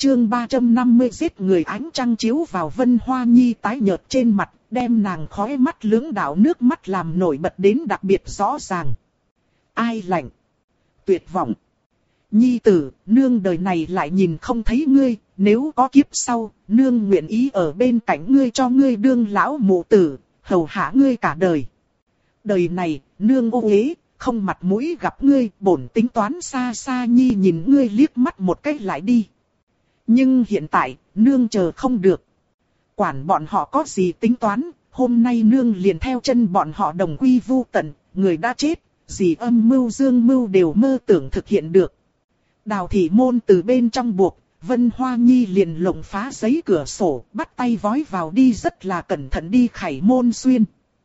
chương 350 giết người. Ánh trăng chiếu vào Vân Hoa Nhi tái nhợt trên mặt, đem nàng khóe mắt lưỡng đạo nước mắt làm nổi bật đến đặc biệt rõ ràng. Ai lạnh? Tuyệt vọng. Nhi tử, nương đời này lại nhìn không thấy ngươi, nếu có kiếp sau, nương nguyện ý ở bên cạnh ngươi cho ngươi đương lão mụ tử, hầu hạ ngươi cả đời. Đời này, nương ô uế, không mặt mũi gặp ngươi, bổn tính toán xa xa Nhi nhìn ngươi liếc mắt một cái lại đi. Nhưng hiện tại, nương chờ không được. Quản bọn họ có gì tính toán, hôm nay nương liền theo chân bọn họ đồng quy vu tận, người đã chết, gì âm mưu dương mưu đều mơ tưởng thực hiện được. Đào thị môn từ bên trong buộc, Vân Hoa Nhi liền lộng phá giấy cửa sổ, bắt tay vói vào đi rất là cẩn thận đi khải môn xuyên.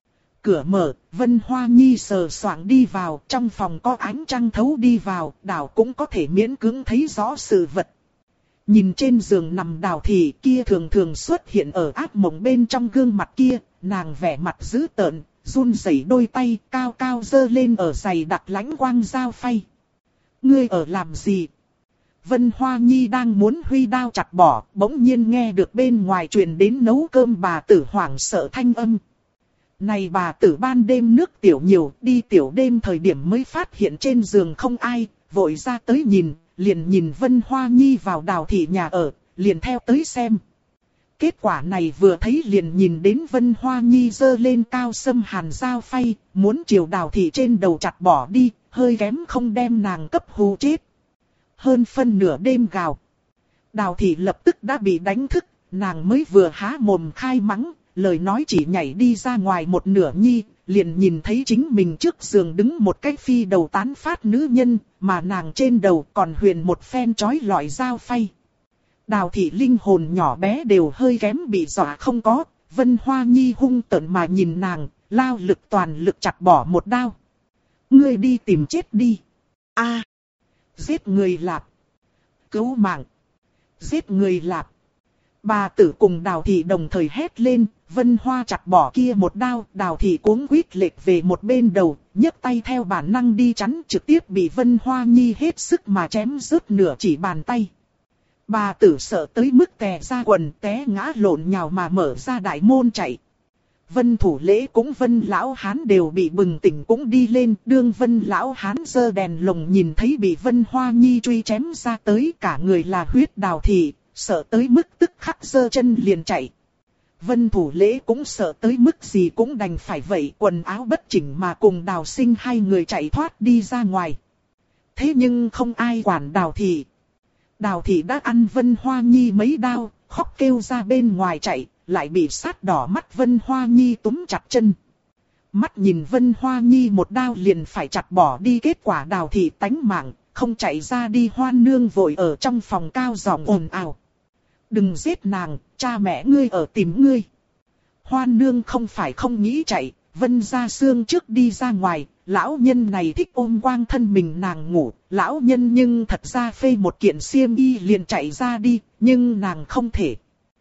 Cửa mở, Vân Hoa Nhi sờ soạng đi vào, trong phòng có ánh trăng thấu đi vào, Đào cũng có thể miễn cưỡng thấy rõ sự vật. Nhìn trên giường nằm Đào thị kia thường thường xuất hiện ở ác mộng bên trong gương mặt kia, nàng vẻ mặt dữ tợn, run rẩy đôi tay cao cao giơ lên ở giày đặt lãnh quang dao phay. Ngươi ở làm gì? Vân Hoa Nhi đang muốn huy đao chặt bỏ, bỗng nhiên nghe được bên ngoài truyền đến nấu cơm bà tử hoảng sợ thanh âm. Này bà tử ban đêm nước tiểu nhiều, đi tiểu đêm thời điểm mới phát hiện trên giường không ai, vội ra tới nhìn, liền nhìn Vân Hoa Nhi vào Đào thị nhà ở, liền theo tới xem. Kết quả này vừa thấy liền nhìn đến Vân Hoa Nhi giơ lên cao sâm hàn dao phay, muốn chiều Đào thị trên đầu chặt bỏ đi, hơi kém không đem nàng cấp hù chết. Hơn phân nửa đêm gào. Đào thị lập tức đã bị đánh thức, nàng mới vừa há mồm khai mắng, lời nói chỉ nhảy đi ra ngoài một nửa nhi, liền nhìn thấy chính mình trước giường đứng một cái phi đầu tán phát nữ nhân, mà nàng trên đầu còn huyền một phen chói lọi dao phay. Đào thị linh hồn nhỏ bé đều hơi kém bị dọa không có, Vân Hoa Nhi hung tợn mà nhìn nàng, lao lực toàn lực chặt bỏ một đao. Ngươi đi tìm chết đi. A, giết người lạp. Cứu mạng. Giết người lạp. Bà tử cùng Đào thị đồng thời hét lên, Vân Hoa chặt bỏ kia một đao, Đào thị cuống quýt lệch về một bên đầu, nhấc tay theo bản năng đi chắn, trực tiếp bị Vân Hoa Nhi hết sức mà chém rớt nửa chỉ bàn tay. Bà tử sợ tới mức tè ra quần, té ngã lộn nhào mà mở ra đại môn chạy. Vân Thủ Lễ cũng Vân Lão Hán đều bị bừng tỉnh cũng đi lên, đương Vân Lão Hán giơ đèn lồng nhìn thấy bị Vân Hoa Nhi truy chém ra tới, cả người là huyết. Đào thị sợ tới mức tức khắc giơ chân liền chạy. Vân Thủ Lễ cũng sợ tới mức gì cũng đành phải vậy, quần áo bất chỉnh mà cùng Đào Sinh hai người chạy thoát đi ra ngoài. Thế nhưng không ai quản Đào thị. Đào thị đã ăn Vân Hoa Nhi mấy đao, khóc kêu ra bên ngoài chạy, lại bị sát đỏ mắt Vân Hoa Nhi túm chặt chân. Mắt nhìn Vân Hoa Nhi một đao liền phải chặt bỏ đi, kết quả Đào thị tánh mạng, không chạy ra đi. Hoan nương vội ở trong phòng cao giọng ồn ào. Đừng giết nàng, cha mẹ ngươi ở tìm ngươi. Hoan nương không phải không nghĩ chạy, Vân Gia Sương trước đi ra ngoài, lão nhân này thích ôm quang thân mình nàng ngủ, lão nhân nhưng thật ra phê một kiện xiêm y liền chạy ra đi, nhưng nàng không thể.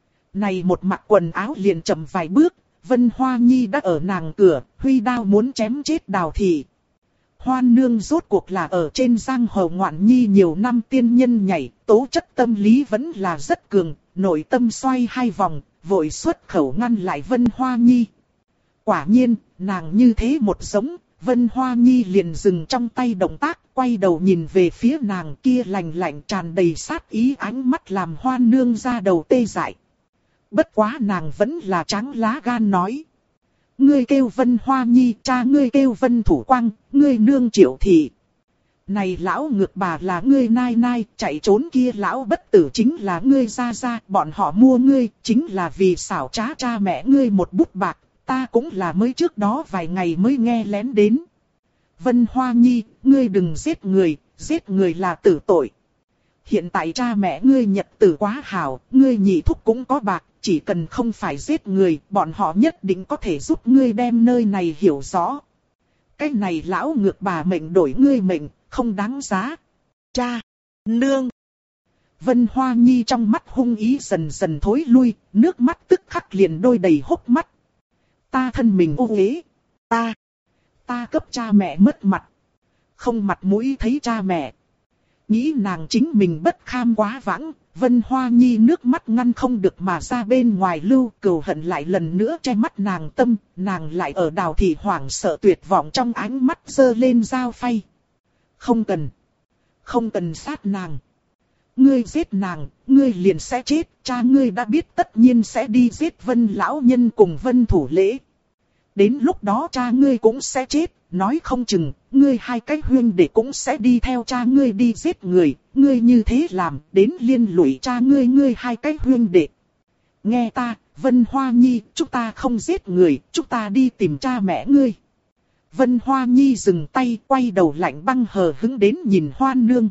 Này một mặc quần áo liền chậm vài bước, Vân Hoa Nhi đã ở nàng cửa, huy đao muốn chém chết Đào thị. Hoan nương rốt cuộc là ở trên giang hồ ngoạn nhi nhiều năm tiên nhân nhảy, tố chất tâm lý vẫn là rất cường, nội tâm xoay hai vòng, vội xuất khẩu ngăn lại Vân Hoa Nhi. Quả nhiên, nàng như thế một giống, Vân Hoa Nhi liền dừng trong tay động tác, quay đầu nhìn về phía nàng kia lạnh lạnh tràn đầy sát ý, ánh mắt làm Hoan nương ra đầu tê dại. Bất quá nàng vẫn là trắng lá gan nói. Ngươi kêu Vân Hoa Nhi, cha ngươi kêu Vân Thủ Quang, ngươi nương Triệu thị. Này lão ngược bà là ngươi nai nai, chạy trốn kia lão bất tử chính là ngươi gia gia, bọn họ mua ngươi, chính là vì xảo trá cha mẹ ngươi một bút bạc, ta cũng là mới trước đó vài ngày mới nghe lén đến. Vân Hoa Nhi, ngươi đừng giết người là tử tội. Hiện tại cha mẹ ngươi nhật tử quá hảo, ngươi nhị thúc cũng có bạc, chỉ cần không phải giết người, bọn họ nhất định có thể giúp ngươi đem nơi này hiểu rõ. Cái này lão ngược bà mệnh đổi ngươi mệnh, không đáng giá. Cha, nương. Vân Hoa Nhi trong mắt hung ý dần dần thối lui, nước mắt tức khắc liền đôi đầy hốc mắt. Ta thân mình ô uế, ta cấp cha mẹ mất mặt, không mặt mũi thấy cha mẹ. Nghĩ nàng chính mình bất kham quá vãng, Vân Hoa Nhi nước mắt ngăn không được mà ra bên ngoài lưu, cừu hận lại lần nữa che mắt nàng tâm, nàng lại ở Đào Thị hoảng sợ tuyệt vọng trong ánh mắt giơ lên dao phay. Không cần sát nàng. Ngươi giết nàng, ngươi liền sẽ chết, cha ngươi đã biết tất nhiên sẽ đi giết Vân lão nhân cùng Vân Thủ Lễ. Đến lúc đó cha ngươi cũng sẽ chết, nói không chừng, ngươi hai cái huynh đệ cũng sẽ đi theo cha ngươi đi giết người, ngươi như thế làm, đến liên lụy cha ngươi hai cái huynh đệ. Nghe ta, Vân Hoa Nhi, chúng ta không giết người, chúng ta đi tìm cha mẹ ngươi. Vân Hoa Nhi dừng tay, quay đầu lạnh băng hờ hững đến nhìn Hoan Nương.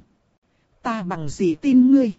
Ta bằng gì tin ngươi?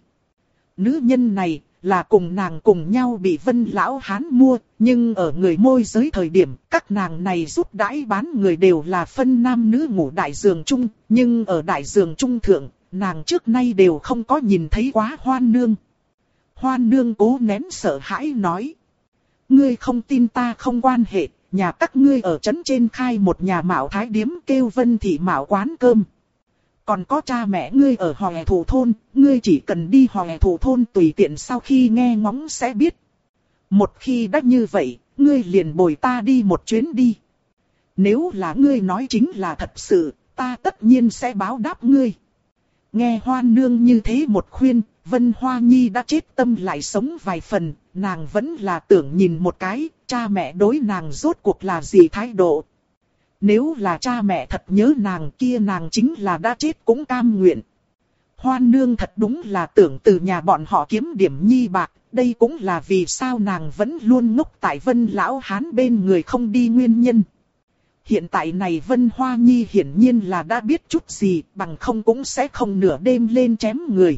Nữ nhân này là cùng nàng cùng nhau bị Vân lão hán mua, nhưng ở người môi giới thời điểm, các nàng này giúp đãi bán người đều là phân nam nữ ngủ đại giường chung, nhưng ở đại giường chung thượng, nàng trước nay đều không có nhìn thấy quá Hoan Nương. Hoan Nương cố nén sợ hãi nói: ngươi không tin ta không quan hệ, nhà các ngươi ở trấn trên khai một nhà mạo thái điếm kêu Vân Thị Mạo quán cơm. Còn có cha mẹ ngươi ở Hòe Thủ thôn, ngươi chỉ cần đi Hòe Thủ thôn tùy tiện sau khi nghe ngóng sẽ biết. Một khi đã như vậy, ngươi liền bồi ta đi một chuyến đi. Nếu là ngươi nói chính là thật sự, ta tất nhiên sẽ báo đáp ngươi. Nghe Hoan Nương như thế một khuyên, Vân Hoa Nhi đã chết tâm lại sống vài phần, nàng vẫn là tưởng nhìn một cái, cha mẹ đối nàng rốt cuộc là gì thái độ. Nếu là cha mẹ thật nhớ nàng kia nàng chính là đã chết cũng cam nguyện. Hoan Nương thật đúng là tưởng từ nhà bọn họ kiếm điểm nhi bạc, đây cũng là vì sao nàng vẫn luôn ngốc tại Vân lão hán bên người không đi nguyên nhân. Hiện tại này Vân Hoa Nhi hiển nhiên là đã biết chút gì, bằng không cũng sẽ không nửa đêm lên chém người.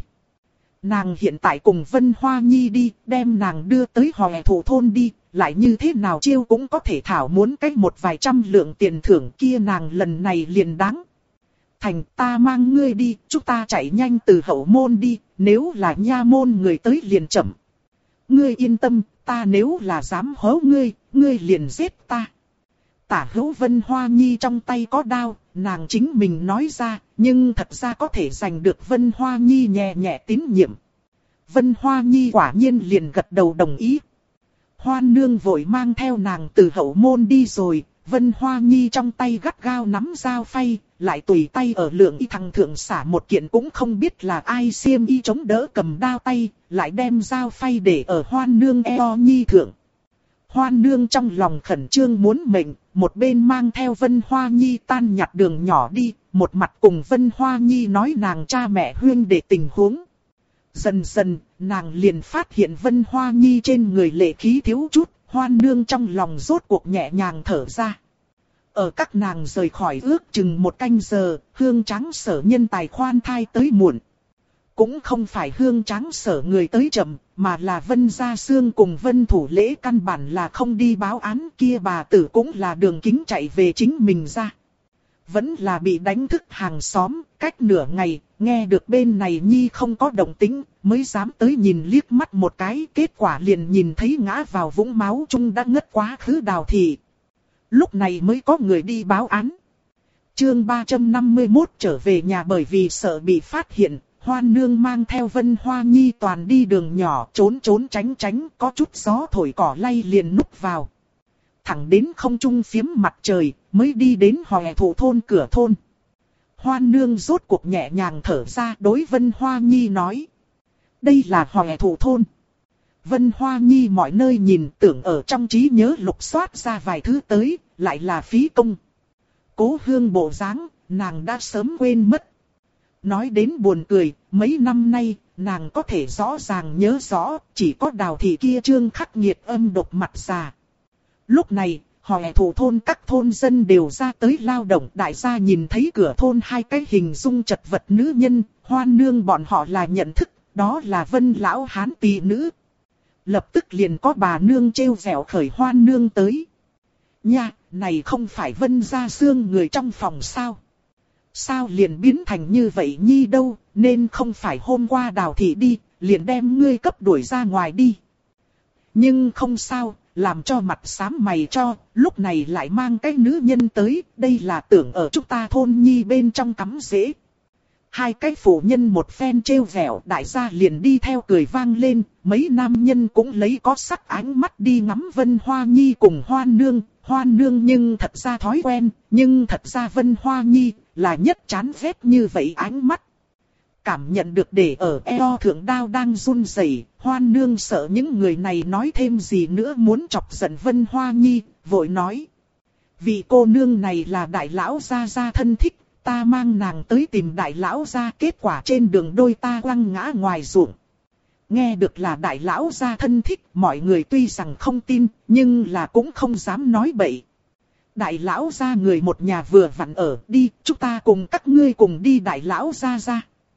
Nàng hiện tại cùng Vân Hoa Nhi đi, đem nàng đưa tới Hòe Thủ thôn đi, lại như thế nào chiêu cũng có thể thảo muốn cái một vài trăm lượng tiền thưởng kia nàng lần này liền đáng. Thành ta mang ngươi đi, chúng ta chạy nhanh từ hậu môn đi, nếu là nha môn người tới liền chậm. Ngươi yên tâm, ta nếu là dám hố ngươi, ngươi liền giết ta. Tả hữu Vân Hoa Nhi trong tay có đao, nàng chính mình nói ra, nhưng thật ra có thể giành được Vân Hoa Nhi nhẹ nhẹ tín nhiệm. Vân Hoa Nhi quả nhiên liền gật đầu đồng ý. Hoan Nương vội mang theo nàng từ hậu môn đi rồi, Vân Hoa Nhi trong tay gắt gao nắm dao phay, lại tùy tay ở lượng y thằng thượng xả một kiện cũng không biết là ai xiêm y chống đỡ cầm đao tay, lại đem dao phay để ở Hoan Nương eo nhi thượng. Hoan Nương trong lòng khẩn trương muốn mệnh, một bên mang theo Vân Hoa Nhi tan nhặt đường nhỏ đi, một mặt cùng Vân Hoa Nhi nói nàng cha mẹ huyên để tình huống. Dần dần, nàng liền phát hiện Vân Hoa Nhi trên người lệ khí thiếu chút, Hoan Nương trong lòng rốt cuộc nhẹ nhàng thở ra. Ở các nàng rời khỏi ước chừng một canh giờ, Hương Tráng Sở nhân tài khoan thai tới muộn. Cũng không phải Hương Tráng Sở người tới chậm, mà là Vân Gia Sương cùng Vân Thủ Lễ căn bản là không đi báo án, kia bà tử cũng là đường kính chạy về chính mình ra. Vẫn là bị đánh thức hàng xóm, cách nửa ngày, nghe được bên này Nhi không có động tĩnh, mới dám tới nhìn liếc mắt một cái, kết quả liền nhìn thấy ngã vào vũng máu chung đã ngất quá khứ Đào Thị. Lúc này mới có người đi báo án. Chương 351 trở về nhà bởi vì sợ bị phát hiện, Hoan Nương mang theo Vân Hoa Nhi toàn đi đường nhỏ trốn tránh tránh, có chút gió thổi cỏ lay liền núp vào. Thẳng đến không trung phiếm mặt trời, mới đi đến Hòe Thủ thôn cửa thôn. Hoan Nương rốt cuộc nhẹ nhàng thở ra đối Vân Hoa Nhi nói. Đây là Hòe Thủ thôn. Vân Hoa Nhi mọi nơi nhìn tưởng ở trong trí nhớ lục soát ra vài thứ tới, lại là phí công. Cố hương bộ dáng, nàng đã sớm quên mất. Nói đến buồn cười, mấy năm nay, nàng có thể rõ ràng nhớ rõ, chỉ có Đào Thị kia trương khắc nghiệt âm độc mặt già. Lúc này, Hòe Thủ thôn các thôn dân đều ra tới lao động, đại gia nhìn thấy cửa thôn hai cái hình dung chật vật nữ nhân, Hoan Nương bọn họ là nhận thức, đó là Vân lão hán tỳ nữ. Lập tức liền có bà nương trêu vẻo khởi Hoan Nương tới. Nha, này không phải Vân Gia Sương người trong phòng sao? Sao liền biến thành như vậy Nhi đâu, nên không phải hôm qua Đào Thị đi, liền đem ngươi cấp đuổi ra ngoài đi. Nhưng không sao, làm cho mặt xám mày cho, lúc này lại mang cái nữ nhân tới, đây là tưởng ở chúng ta thôn Nhi bên trong cắm rễ. Hai cái phụ nhân một phen trêu vẻo, đại gia liền đi theo cười vang lên, mấy nam nhân cũng lấy có sắc ánh mắt đi ngắm Vân Hoa Nhi cùng Hoan Nương nhưng thật ra thói quen, nhưng thật ra Vân Hoa Nhi là nhất chán ghét như vậy ánh mắt. Cảm nhận được để ở eo thượng đao đang run rẩy, Hoan Nương sợ những người này nói thêm gì nữa muốn chọc giận Vân Hoa Nhi, vội nói. Vị cô nương này là đại lão gia thân thích, ta mang nàng tới tìm đại lão gia, kết quả trên đường đôi ta quăng ngã ngoài ruộng. Nghe được là đại lão gia thân thích, mọi người tuy rằng không tin, nhưng là cũng không dám nói bậy. Đại lão gia người một nhà vừa vặn ở, đi, chúng ta cùng các ngươi cùng đi đại lão gia ra.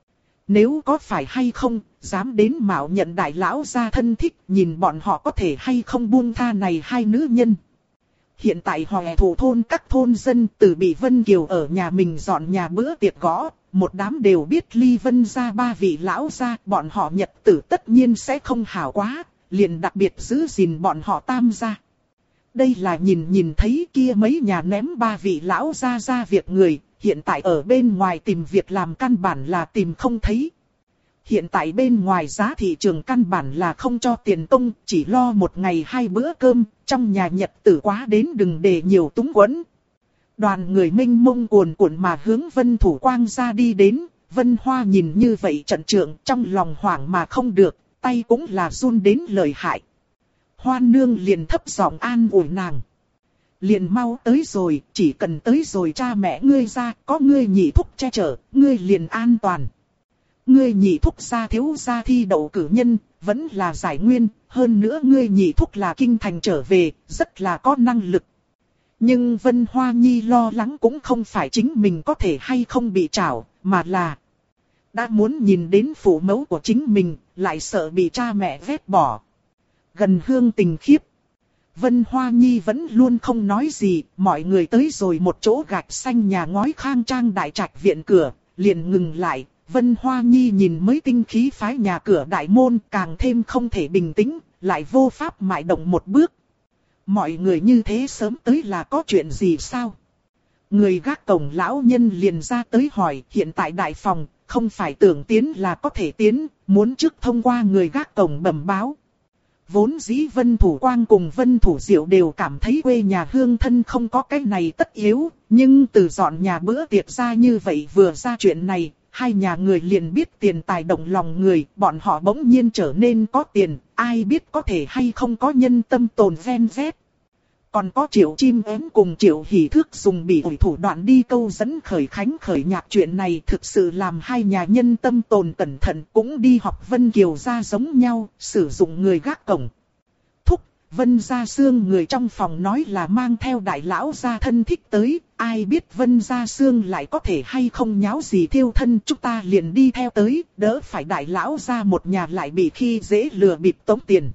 Nếu có phải hay không, dám đến mạo nhận đại lão gia thân thích, nhìn bọn họ có thể hay không buông tha này hai nữ nhân. Hiện tại Hòe Thủ thôn các thôn dân từ bị Vân Kiều ở nhà mình dọn nhà bữa tiệc gõ, một đám đều biết ly Vân gia ba vị lão gia, bọn họ nhật tử tất nhiên sẽ không hảo quá, liền đặc biệt giữ gìn bọn họ tam gia. Đây là nhìn thấy kia mấy nhà ném ba vị lão gia ra việc người, hiện tại ở bên ngoài tìm việc làm căn bản là tìm không thấy. Hiện tại bên ngoài giá thị trường căn bản là không cho tiền công, chỉ lo một ngày hai bữa cơm, trong nhà nhật tử quá đến đừng để nhiều túng quẫn. Đoàn người mênh mông cuồn cuộn mà hướng Vân Thủ Quang ra đi đến, Vân Hoa nhìn như vậy trận trượng trong lòng hoảng mà không được, tay cũng là run đến lợi hại. Hoan Nương liền thấp giọng an ủi nàng. Liền mau tới rồi, chỉ cần tới rồi cha mẹ ngươi ra, có ngươi nhị thúc che chở, ngươi liền an toàn. Ngươi nhị thúc gia thiếu gia thi đậu cử nhân, vẫn là giải nguyên, hơn nữa ngươi nhị thúc là kinh thành trở về, rất là có năng lực. Nhưng Vân Hoa Nhi lo lắng cũng không phải chính mình có thể hay không bị trảo, mà là đã muốn nhìn đến phụ mẫu của chính mình, lại sợ bị cha mẹ vét bỏ. Gần hương tình khiếp. Vân Hoa Nhi vẫn luôn không nói gì, mọi người tới rồi một chỗ gạch xanh nhà ngói khang trang đại trạch viện cửa, liền ngừng lại. Vân Hoa Nhi nhìn mới tinh khí phái nhà cửa đại môn càng thêm không thể bình tĩnh, lại vô pháp mại động một bước. Mọi người như thế sớm tới là có chuyện gì sao? Người gác cổng lão nhân liền ra tới hỏi, hiện tại đại phòng, không phải tưởng tiến là có thể tiến, muốn trước thông qua người gác cổng bẩm báo. Vốn dĩ Vân Thủ Quang cùng Vân Thủ Diệu đều cảm thấy quê nhà hương thân không có cái này tất yếu, nhưng từ dọn nhà bữa tiệc ra như vậy vừa ra chuyện này, hai nhà người liền biết tiền tài động lòng người, bọn họ bỗng nhiên trở nên có tiền, ai biết có thể hay không có nhân tâm tồn ven vét. Còn có Triệu Chim Én cùng Triệu Hỷ Thước dùng bỉ ổi thủ đoạn đi câu dẫn khởi khánh khởi nhạc, chuyện này thực sự làm hai nhà nhân tâm tồn cẩn thận, cũng đi học Vân Kiều gia giống nhau, sử dụng người gác cổng. Thúc, Vân Gia Sương người trong phòng nói là mang theo đại lão gia thân thích tới, ai biết Vân Gia Sương lại có thể hay không nháo gì thiêu thân, chúng ta liền đi theo tới, đỡ phải đại lão gia một nhà lại bị khi dễ lừa bịp tống tiền.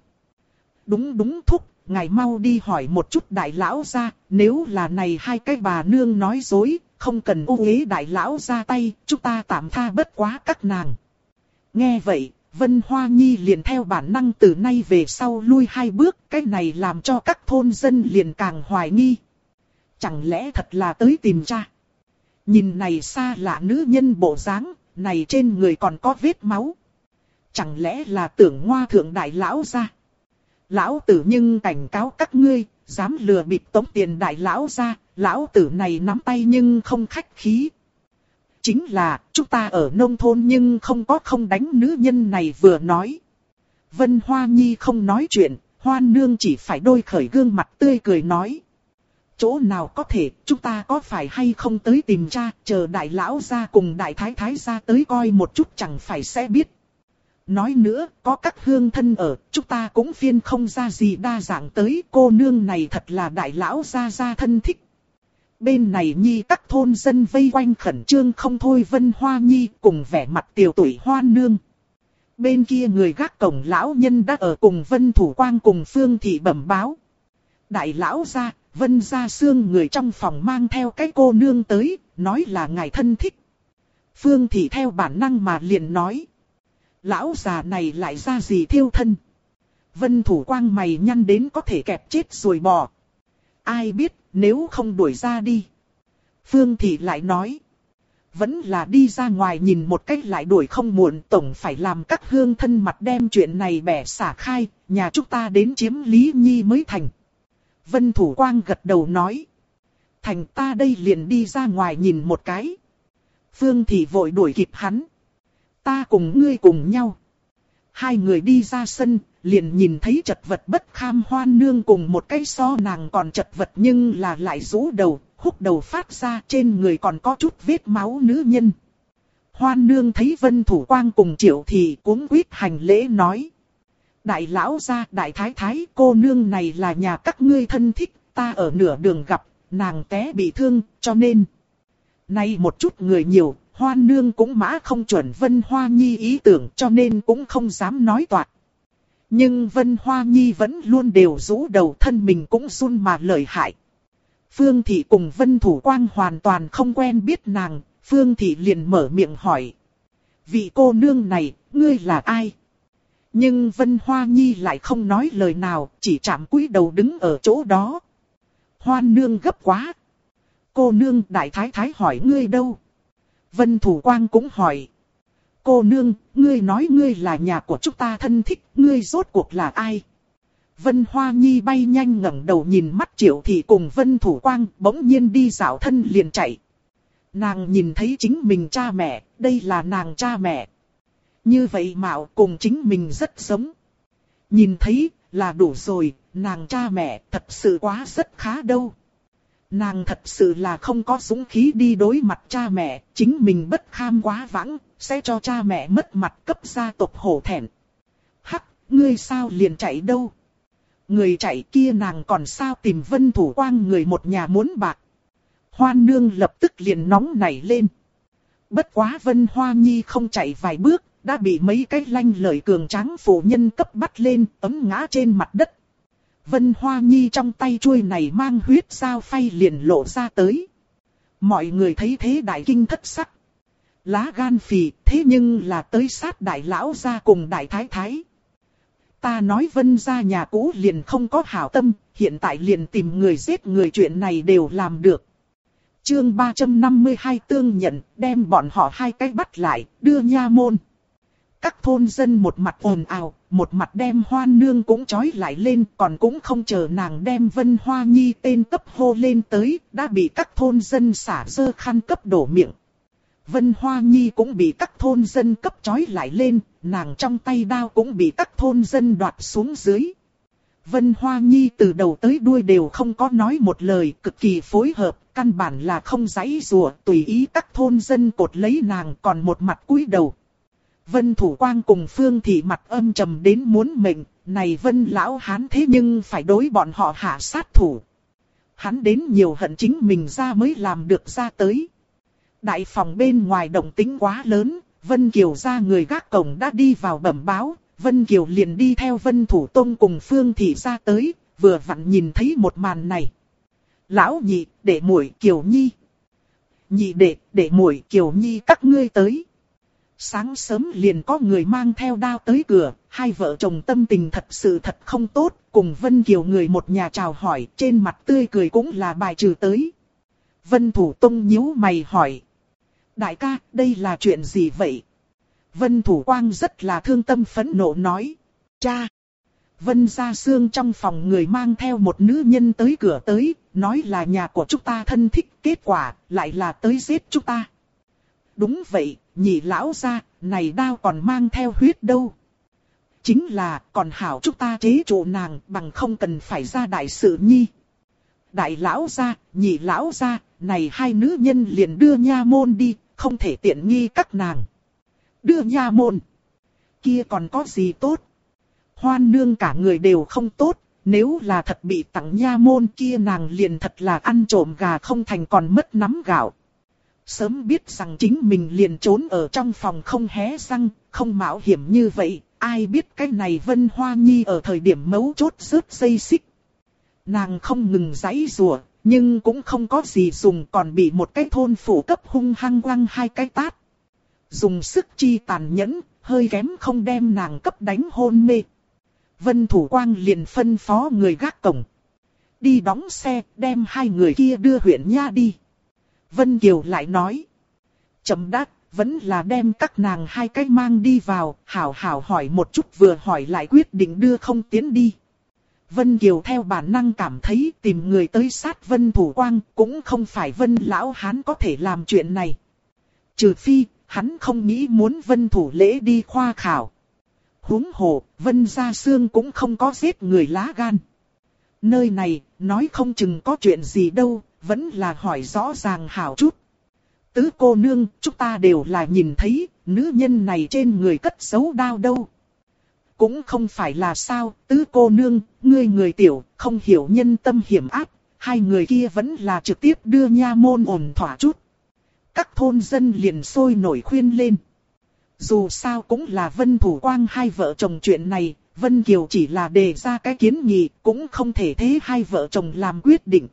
Đúng thúc, ngài mau đi hỏi một chút đại lão gia, nếu là này hai cái bà nương nói dối, không cần ô uế đại lão gia tay, chúng ta tạm tha bất quá các nàng. Nghe vậy, Vân Hoa Nhi liền theo bản năng từ nay về sau lui hai bước, cái này làm cho các thôn dân liền càng hoài nghi. Chẳng lẽ thật là tới tìm cha? Nhìn này xa lạ nữ nhân bộ dáng, này trên người còn có vết máu. Chẳng lẽ là tưởng Ngoa thượng đại lão gia? Lão tử nhưng cảnh cáo các ngươi, dám lừa bịp tống tiền đại lão gia, lão tử này nắm tay nhưng không khách khí. Chính là, chúng ta ở nông thôn nhưng không đánh nữ nhân này vừa nói. Vân Hoa Nhi không nói chuyện, Hoan Nương chỉ phải đôi khởi gương mặt tươi cười nói. Chỗ nào có thể, chúng ta có phải hay không tới tìm cha, chờ đại lão gia cùng đại thái thái gia tới coi một chút chẳng phải sẽ biết. Nói nữa, có các hương thân ở, chúng ta cũng phiên không ra gì đa dạng tới, cô nương này thật là đại lão gia thân thích. Bên này Nhi các thôn dân vây quanh khẩn trương không thôi Vân Hoa Nhi cùng vẻ mặt tiểu tụy Hoan Nương. Bên kia người gác cổng lão nhân đã ở cùng Vân Thủ Quang cùng Phương Thị bẩm báo. Đại lão gia, Vân Gia Sương người trong phòng mang theo cái cô nương tới, nói là ngài thân thích. Phương Thị theo bản năng mà liền nói. Lão già này lại ra gì thiêu thân. Vân Thủ Quang mày nhăn đến có thể kẹp chết rồi bỏ. Ai biết nếu không đuổi ra đi. Phương Thị lại nói. vẫn là đi ra ngoài nhìn một cách lại đuổi không muộn, tổng phải làm các hương thân mặt đem chuyện này bẻ xả khai, nhà chúng ta đến chiếm Lý Nhi mới thành. Vân Thủ Quang gật đầu nói. Thành, ta đây liền đi ra ngoài nhìn một cái. Phương Thị vội đuổi kịp hắn. Ta cùng ngươi cùng nhau. Hai người đi ra sân, liền nhìn thấy chật vật bất kham Hoan Nương cùng một cái so nàng còn chật vật nhưng là lại rũ đầu, húc đầu phát ra, trên người còn có chút vết máu nữ nhân. Hoan Nương thấy Vân Thủ Quang cùng Triệu Thị cuống quýt hành lễ nói. Đại lão gia, đại thái thái, cô nương này là nhà các ngươi thân thích, ta ở nửa đường gặp, nàng té bị thương, cho nên. Nay một chút người nhiều, Hoan Nương cũng mã không chuẩn Vân Hoa Nhi ý tưởng, cho nên cũng không dám nói toạc. Nhưng Vân Hoa Nhi vẫn luôn đều rũ đầu, thân mình cũng run mà lợi hại. Phương Thị cùng Vân Thủ Quang hoàn toàn không quen biết nàng, Phương Thị liền mở miệng hỏi. Vị cô nương này, ngươi là ai? Nhưng Vân Hoa Nhi lại không nói lời nào, chỉ chạm cúi đầu đứng ở chỗ đó. Hoan Nương gấp quá. Cô nương, đại thái thái hỏi ngươi đâu? Vân Thủ Quang cũng hỏi. Cô nương, ngươi nói ngươi là nhà của chúng ta thân thích, ngươi rốt cuộc là ai? Vân Hoa Nhi bay nhanh ngẩng đầu nhìn mắt Triệu Thị cùng Vân Thủ Quang, bỗng nhiên đi dạo thân liền chạy. Nàng nhìn thấy chính mình cha mẹ, đây là nàng cha mẹ. Như vậy mạo cùng chính mình rất giống. Nhìn thấy là đủ rồi, nàng cha mẹ thật sự quá rất khá đâu. Nàng thật sự là không có dũng khí đi đối mặt cha mẹ, chính mình bất kham quá vãng, sẽ cho cha mẹ mất mặt cấp gia tộc hổ thẹn. Hắc, ngươi sao liền chạy đâu? Người chạy kia nàng còn sao tìm Vân Thủ Quang người một nhà muốn bạc. Hoan Nương lập tức liền nóng nảy lên. Bất quá Vân Hoa Nhi không chạy vài bước, đã bị mấy cái lanh lợi cường tráng phụ nhân cấp bắt lên, ấm ngã trên mặt đất. Vân Hoa Nhi trong tay chuôi này mang huyết dao phay liền lộ ra tới. Mọi người thấy thế đại kinh thất sắc. Lá gan phì, thế nhưng là tới sát đại lão gia cùng đại thái thái. Ta nói Vân gia nhà cũ liền không có hảo tâm, hiện tại liền tìm người giết người, chuyện này đều làm được. Chương 352 tương nhận, đem bọn họ hai cái bắt lại, đưa nha môn. Các thôn dân một mặt ồn ào, một mặt đem Hoan Nương cũng trói lại lên, còn cũng không chờ nàng đem Vân Hoa Nhi tên cấp hô lên tới, đã bị các thôn dân xả dơ khăn cấp đổ miệng. Vân Hoa Nhi cũng bị các thôn dân cấp trói lại lên, nàng trong tay đao cũng bị các thôn dân đoạt xuống dưới. Vân Hoa Nhi từ đầu tới đuôi đều không có nói một lời, cực kỳ phối hợp, căn bản là không giãy giụa, tùy ý các thôn dân cột lấy nàng, còn một mặt cúi đầu. Vân Thủ Quang cùng Phương Thị mặt âm trầm đến muốn mệnh, này Vân lão hán thế nhưng phải đối bọn họ hạ sát thủ. Hắn đến nhiều hận chính mình ra mới làm được ra tới. Đại phòng bên ngoài động tĩnh quá lớn, Vân Kiều ra người gác cổng đã đi vào bẩm báo, Vân Kiều liền đi theo Vân Thủ Tông cùng Phương Thị ra tới, vừa vặn nhìn thấy một màn này. Lão nhị, đệ muội Kiều Nhi. Nhị đệ, đệ muội Kiều Nhi các ngươi tới. Sáng sớm liền có người mang theo đao tới cửa, hai vợ chồng tâm tình thật sự thật không tốt, cùng Vân Kiều người một nhà chào hỏi, trên mặt tươi cười cũng là bài trừ tới. Vân Thủ Tông nhíu mày hỏi. Đại ca, đây là chuyện gì vậy? Vân Thủ Quang rất là thương tâm phẫn nộ nói. Cha! Vân Gia Sương trong phòng người mang theo một nữ nhân tới cửa tới, nói là nhà của chúng ta thân thích, kết quả lại là tới giết chúng ta. Đúng vậy, nhị lão gia, này đao còn mang theo huyết đâu. Chính là, còn hảo chúng ta chế trụ nàng, bằng không cần phải ra đại sự nhi. Đại lão gia, nhị lão gia, này hai nữ nhân liền đưa nha môn đi, không thể tiện nghi các nàng. Đưa nha môn. Kia còn có gì tốt? Hoan Nương cả người đều không tốt, nếu là thật bị tặng nha môn kia nàng liền thật là ăn trộm gà không thành còn mất nắm gạo. Sớm biết rằng chính mình liền trốn ở trong phòng không hé răng, không mạo hiểm như vậy, ai biết cái này Vân Hoa Nhi ở thời điểm mấu chốt rớt dây xích. Nàng không ngừng giãy giụa, nhưng cũng không có gì dùng, còn bị một cái thôn phủ cấp hung hăng quăng hai cái tát. Dùng sức chi tàn nhẫn, hơi kém không đem nàng cấp đánh hôn mê. Vân Thủ Quang liền phân phó người gác cổng. Đi đóng xe, đem hai người kia đưa huyện nha đi. Vân Kiều lại nói. Chậm đáp, vẫn là đem các nàng hai cái mang đi vào, hảo hảo hỏi một chút vừa hỏi lại quyết định đưa không tiến đi. Vân Kiều theo bản năng cảm thấy tìm người tới sát Vân Thủ Quang cũng không phải Vân Lão Hán có thể làm chuyện này. Trừ phi, hắn không nghĩ muốn Vân Thủ Lễ đi khoa khảo. Huống hồ, Vân Gia Sương cũng không có giết người lá gan. Nơi này, nói không chừng có chuyện gì đâu, vẫn là hỏi rõ ràng hảo chút. Tứ cô nương, chúng ta đều là nhìn thấy, nữ nhân này trên người cất giấu đao đâu. Cũng không phải là sao, tứ cô nương, ngươi người tiểu, không hiểu nhân tâm hiểm ác, hai người kia vẫn là trực tiếp đưa nha môn ổn thỏa chút. Các thôn dân liền sôi nổi khuyên lên. Dù sao cũng là Vân Thủ Quang hai vợ chồng chuyện này, Vân Kiều chỉ là đề ra cái kiến nghị, cũng không thể thế hai vợ chồng làm quyết định.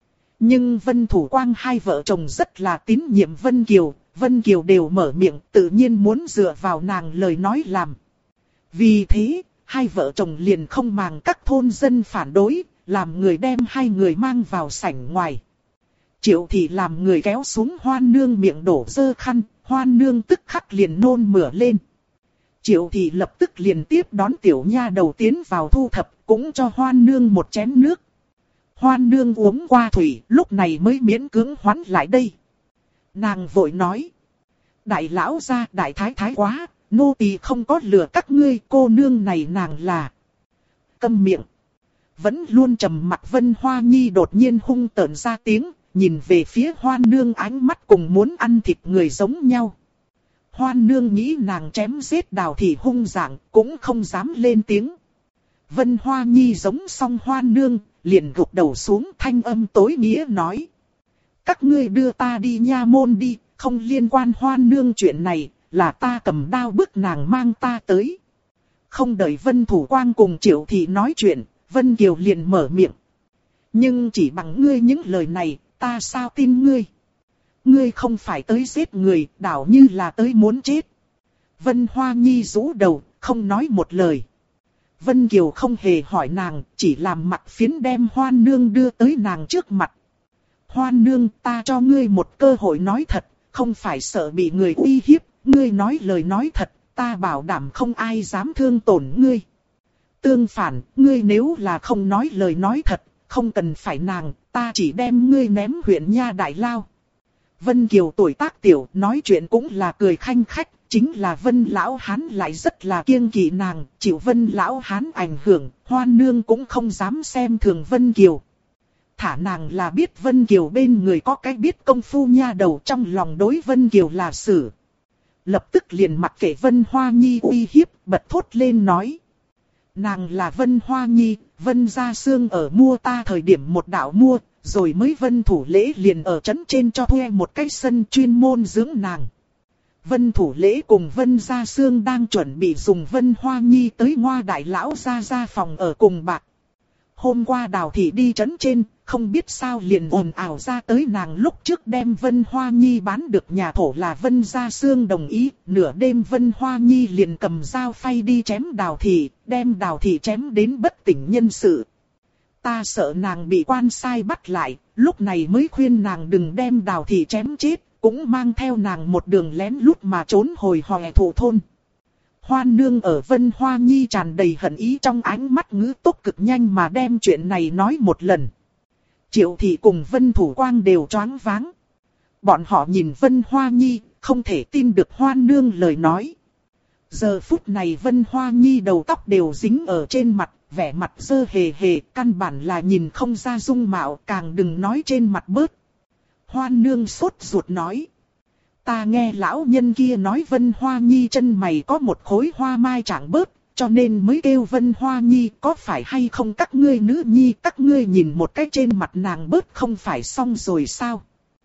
Nhưng Vân Thủ Quang hai vợ chồng rất là tín nhiệm Vân Kiều đều mở miệng tự nhiên muốn dựa vào nàng lời nói làm. Vì thế, hai vợ chồng liền không màng các thôn dân phản đối, làm người đem hai người mang vào sảnh ngoài. Triệu thị làm người kéo xuống Hoan Nương miệng đổ dơ khăn, Hoan Nương tức khắc liền nôn mửa lên. Triệu thị lập tức liền tiếp đón tiểu nha đầu tiến vào thu thập, cũng cho Hoan Nương một chén nước. Hoan Nương uống qua thủy, lúc này mới miễn cưỡng hoán lại đây. Nàng vội nói. Đại lão gia, đại thái thái quá, nô tỳ không có lừa các ngươi, cô nương này nàng là. Câm miệng. Vẫn luôn trầm mặc Vân Hoa Nhi đột nhiên hung tợn ra tiếng, nhìn về phía Hoan Nương ánh mắt cùng muốn ăn thịt người giống nhau. Hoan Nương nghĩ nàng chém giết Đào Thị hung dạng, cũng không dám lên tiếng. Vân Hoa Nhi giống xong Hoan Nương, liền gục đầu xuống thanh âm tối nghĩa nói. Các ngươi đưa ta đi nha môn đi, không liên quan Hoan Nương chuyện này, là ta cầm đao bức nàng mang ta tới. Không đợi Vân Thủ Quang cùng Triệu Thị nói chuyện, Vân Kiều liền mở miệng. Nhưng chỉ bằng ngươi những lời này, ta sao tin ngươi? Ngươi không phải tới giết người, đảo như là tới muốn chết. Vân Hoa Nhi rũ đầu, không nói một lời. Vân Kiều không hề hỏi nàng, chỉ làm mặt phiến đem Hoan Nương đưa tới nàng trước mặt. Hoan Nương, ta cho ngươi một cơ hội nói thật, không phải sợ bị người uy hiếp, ngươi nói lời nói thật, ta bảo đảm không ai dám thương tổn ngươi. Tương phản, ngươi nếu là không nói lời nói thật, không cần phải nàng, ta chỉ đem ngươi ném huyện nha đại lao. Vân Kiều tuổi tác tiểu, nói chuyện cũng là cười khanh khách, chính là Vân Lão Hán lại rất là kiêng kỵ nàng, chịu Vân Lão Hán ảnh hưởng, Hoan Nương cũng không dám xem thường Vân Kiều. Thả nàng là biết Vân Kiều bên người có cái biết công phu nha đầu, trong lòng đối Vân Kiều là xử. Lập tức liền mặc kệ Vân Hoa Nhi uy hiếp, bật thốt lên nói. Nàng là Vân Hoa Nhi, Vân Gia Sương ở mua ta thời điểm một đạo mua, rồi mới Vân Thủ Lễ liền ở trấn trên cho thuê một cái sân chuyên môn dưỡng nàng. Vân Thủ Lễ cùng Vân Gia Sương đang chuẩn bị dùng Vân Hoa Nhi tới Ngoa Đại Lão ra phòng ở cùng bạc. Hôm qua Đào Thị đi trấn trên, không biết sao liền ồn ào ra tới nàng lúc trước đem Vân Hoa Nhi bán được nhà thổ là Vân Gia Sương đồng ý, nửa đêm Vân Hoa Nhi liền cầm dao phay đi chém Đào Thị, đem Đào Thị chém đến bất tỉnh nhân sự. Ta sợ nàng bị quan sai bắt lại, lúc này mới khuyên nàng đừng đem Đào Thị chém chết, cũng mang theo nàng một đường lén lút mà trốn hồi Hòe Thổ thôn. Hoan Nương ở Vân Hoa Nhi tràn đầy hận ý trong ánh mắt ngữ tốc cực nhanh mà đem chuyện này nói một lần. Triệu Thị cùng Vân Thủ Quang đều choáng váng. Bọn họ nhìn Vân Hoa Nhi, không thể tin được Hoan Nương lời nói. Giờ phút này Vân Hoa Nhi đầu tóc đều dính ở trên mặt, vẻ mặt dơ hề hề, căn bản là nhìn không ra dung mạo, càng đừng nói trên mặt bớt. Hoan Nương sốt ruột nói. Ta nghe lão nhân kia nói Vân Hoa Nhi chân mày có một khối hoa mai chẳng bớt, cho nên mới kêu Vân Hoa Nhi, có phải hay không các ngươi nữ nhi, các ngươi nhìn một cái trên mặt nàng bớt không phải xong rồi sao?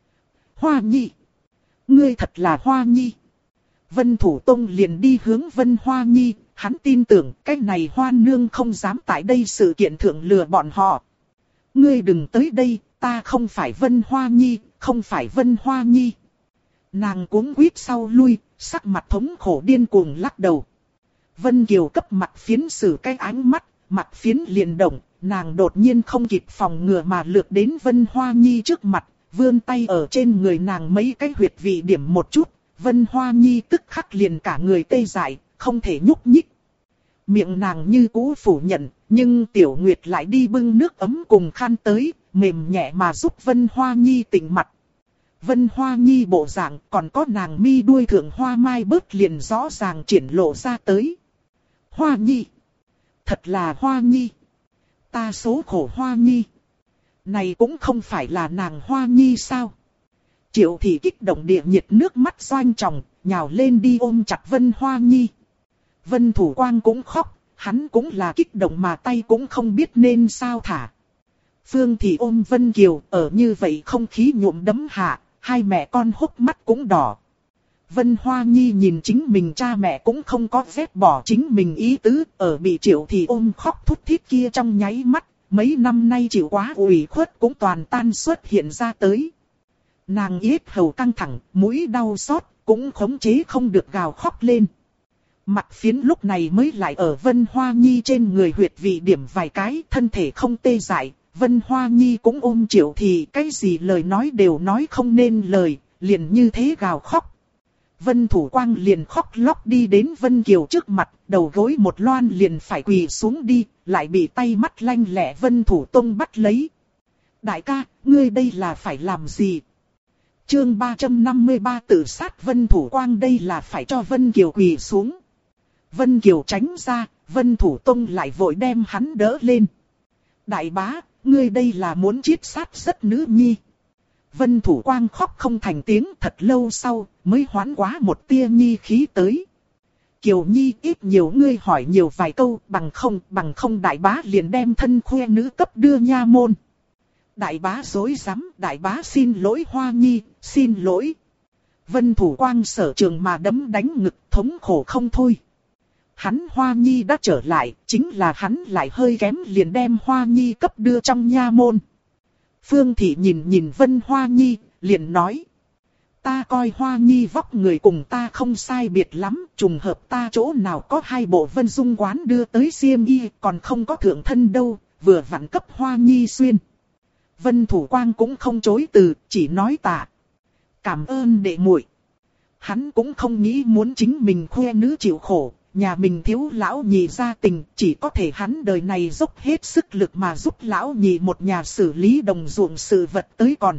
Hoa Nhi! Ngươi thật là Hoa Nhi! Vân Thủ Tông liền đi hướng Vân Hoa Nhi, hắn tin tưởng cái này Hoan Nương không dám tại đây sự kiện thượng lừa bọn họ. Ngươi đừng tới đây, ta không phải Vân Hoa Nhi, không phải Vân Hoa Nhi. Nàng cuống quýt sau lui, sắc mặt thống khổ điên cuồng lắc đầu. Vân Kiều cấp mặt phiến sử cái ánh mắt, mặt phiến liền động, nàng đột nhiên không kịp phòng ngừa mà lược đến Vân Hoa Nhi trước mặt, vươn tay ở trên người nàng mấy cái huyệt vị điểm một chút, Vân Hoa Nhi tức khắc liền cả người tê dại, không thể nhúc nhích. Miệng nàng như cũ phủ nhận, nhưng Tiểu Nguyệt lại đi bưng nước ấm cùng khăn tới, mềm nhẹ mà giúp Vân Hoa Nhi tỉnh mặt. Vân Hoa Nhi bộ dạng còn có nàng mi đuôi thượng hoa mai bớt liền rõ ràng triển lộ ra tới. Hoa Nhi! Thật là Hoa Nhi! Ta số khổ Hoa Nhi! Này cũng không phải là nàng Hoa Nhi sao? Triệu Thị kích động địa nhiệt nước mắt doanh tròng, nhào lên đi ôm chặt Vân Hoa Nhi. Vân Thủ Quang cũng khóc, hắn cũng là kích động mà tay cũng không biết nên sao thả. Phương Thị ôm Vân Kiều, ở như vậy không khí nhuộm đấm hạ, hai mẹ con hốc mắt cũng đỏ. Vân Hoa Nhi nhìn chính mình cha mẹ cũng không có ghét bỏ chính mình ý tứ, ở bị Triệu Thị ôm khóc thút thít kia trong nháy mắt, mấy năm nay chịu quá ủy khuất cũng toàn tan xuất hiện ra tới. Nàng yết hầu căng thẳng, mũi đau xót, cũng khống chế không được gào khóc lên. Mặt phiến lúc này mới lại ở Vân Hoa Nhi trên người huyệt vị điểm vài cái, thân thể không tê dại. Vân Hoa Nhi cũng ôm Triệu Thị, cái gì lời nói đều nói không nên lời, liền như thế gào khóc. Vân Thủ Quang liền khóc lóc đi đến Vân Kiều trước mặt, đầu gối một loan liền phải quỳ xuống đi, lại bị tay mắt lanh lẹ Vân Thủ Tông bắt lấy. Đại ca, ngươi đây là phải làm gì? Chương 353 tự sát Vân Thủ Quang đây là phải cho Vân Kiều quỳ xuống. Vân Kiều tránh ra, Vân Thủ Tông lại vội đem hắn đỡ lên. Đại bá, ngươi đây là muốn chiết sát rất nữ nhi. Vân Thủ Quang khóc không thành tiếng, thật lâu sau mới hoán quá một tia nhi khí tới. Kiều Nhi ít nhiều ngươi hỏi nhiều vài câu, bằng không đại bá liền đem thân khoe nữ cấp đưa nha môn. Đại bá dối rắm, đại bá xin lỗi Hoa Nhi, xin lỗi. Vân Thủ Quang sở trường mà đấm đánh ngực, thống khổ không thôi. Hắn Hoa Nhi đã trở lại, chính là hắn lại hơi kém liền đem Hoa Nhi cấp đưa trong nha môn. Phương Thị nhìn Vân Hoa Nhi, liền nói. Ta coi Hoa Nhi vóc người cùng ta không sai biệt lắm, trùng hợp ta chỗ nào có hai bộ Vân Dung quán đưa tới xiêm y, còn không có thượng thân đâu, vừa vặn cấp Hoa Nhi xuyên. Vân Thủ Quang cũng không chối từ, chỉ nói tạ. Cảm ơn đệ muội. Hắn cũng không nghĩ muốn chính mình khoe nữ chịu khổ, nhà mình thiếu lão nhị gia tình, chỉ có thể hắn đời này dốc hết sức lực mà giúp lão nhị một nhà xử lý đồng ruộng sự vật tới còn.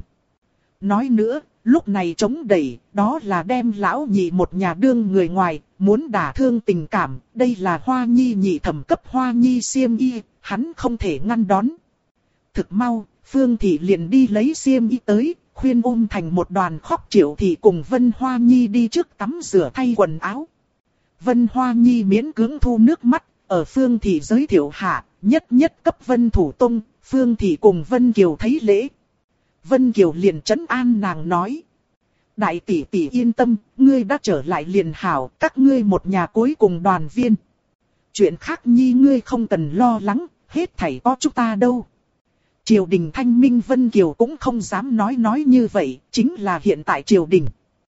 Nói nữa, lúc này chống đẩy, đó là đem lão nhị một nhà đương người ngoài, muốn đả thương tình cảm, đây là Hoa Nhi nhị thẩm cấp Hoa Nhi xiêm y, hắn không thể ngăn đón. Thực mau, Phương Thị liền đi lấy xiêm y tới, khuyên ôm thành một đoàn khóc. Triệu Thị cùng Vân Hoa Nhi đi trước tắm rửa thay quần áo. Vân Hoa Nhi miễn cưỡng thu nước mắt, ở Phương Thị giới thiệu hạ, nhất cấp Vân Thủ Tông, Phương Thị cùng Vân Kiều thấy lễ. Vân Kiều liền trấn an nàng nói. Đại tỷ tỷ yên tâm, ngươi đã trở lại liền hảo, các ngươi một nhà cuối cùng đoàn viên. Chuyện khác Nhi ngươi không cần lo lắng, hết thảy có chúng ta đâu. Triều đình thanh minh Vân Kiều cũng không dám nói như vậy, chính là hiện tại triều đình.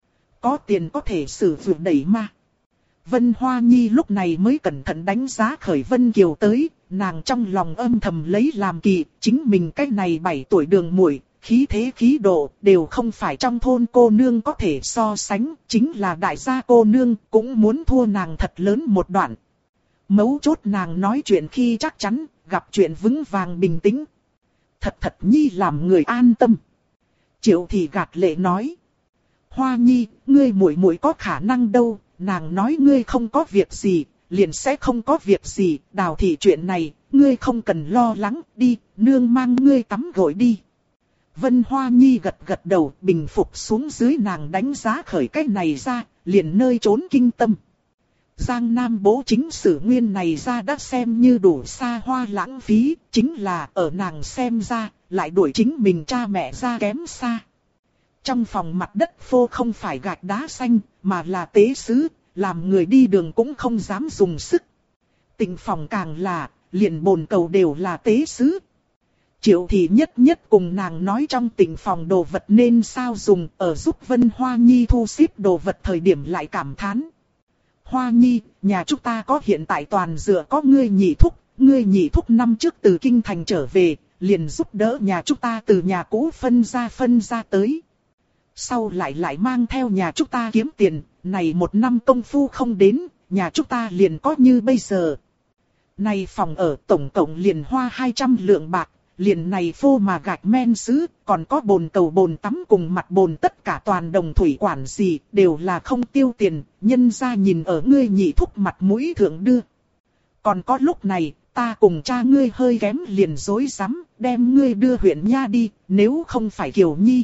Có tiền có thể xử vượt đẩy ma. Vân Hoa Nhi lúc này mới cẩn thận đánh giá khởi Vân Kiều tới, nàng trong lòng âm thầm lấy làm kỳ, chính mình cái này 7 tuổi đường muội, khí thế khí độ đều không phải trong thôn cô nương có thể so sánh, chính là đại gia cô nương cũng muốn thua nàng thật lớn một đoạn. Mấu chốt nàng nói chuyện khi chắc chắn, gặp chuyện vững vàng bình tĩnh. Thật Nhi làm người an tâm. Triệu Thị gạt lệ nói. Hoa Nhi, ngươi muội có khả năng đâu, nàng nói ngươi không có việc gì, liền sẽ không có việc gì, Đào Thị chuyện này, ngươi không cần lo lắng, đi, nương mang ngươi tắm gội đi. Vân Hoa Nhi gật đầu, bình phục xuống dưới nàng đánh giá khởi cái này ra, liền nơi trốn kinh tâm. Giang Nam bố chính sử nguyên này ra đã xem như đủ xa hoa lãng phí, chính là ở nàng xem ra, lại đuổi chính mình cha mẹ ra kém xa. Trong phòng mặt đất phô không phải gạch đá xanh, mà là tế sứ, làm người đi đường cũng không dám dùng sức. Tịnh phòng càng là, liền bồn cầu đều là tế sứ. Triệu Thị nhất cùng nàng nói trong tịnh phòng đồ vật nên sao dùng, ở giúp Vân Hoa Nhi thu xếp đồ vật thời điểm lại cảm thán. Hoa Nhi, nhà chúng ta có hiện tại toàn dựa có ngươi nhị thúc năm trước từ kinh thành trở về, liền giúp đỡ nhà chúng ta từ nhà cũ phân ra tới. Sau lại mang theo nhà chúng ta kiếm tiền, này 1 năm công phu không đến, nhà chúng ta liền có như bây giờ. Này phòng ở tổng cộng liền hoa 200 lượng bạc, liền này phô mà gạch men sứ, còn có bồn cầu bồn tắm cùng mặt bồn tất cả toàn đồng thủy quản gì, đều là không tiêu tiền, nhân ra nhìn ở ngươi nhị thúc mặt mũi thượng đưa. Còn có lúc này, ta cùng cha ngươi hơi kém liền dối rắm, đem ngươi đưa huyện nha đi, nếu không phải Kiều Nhi.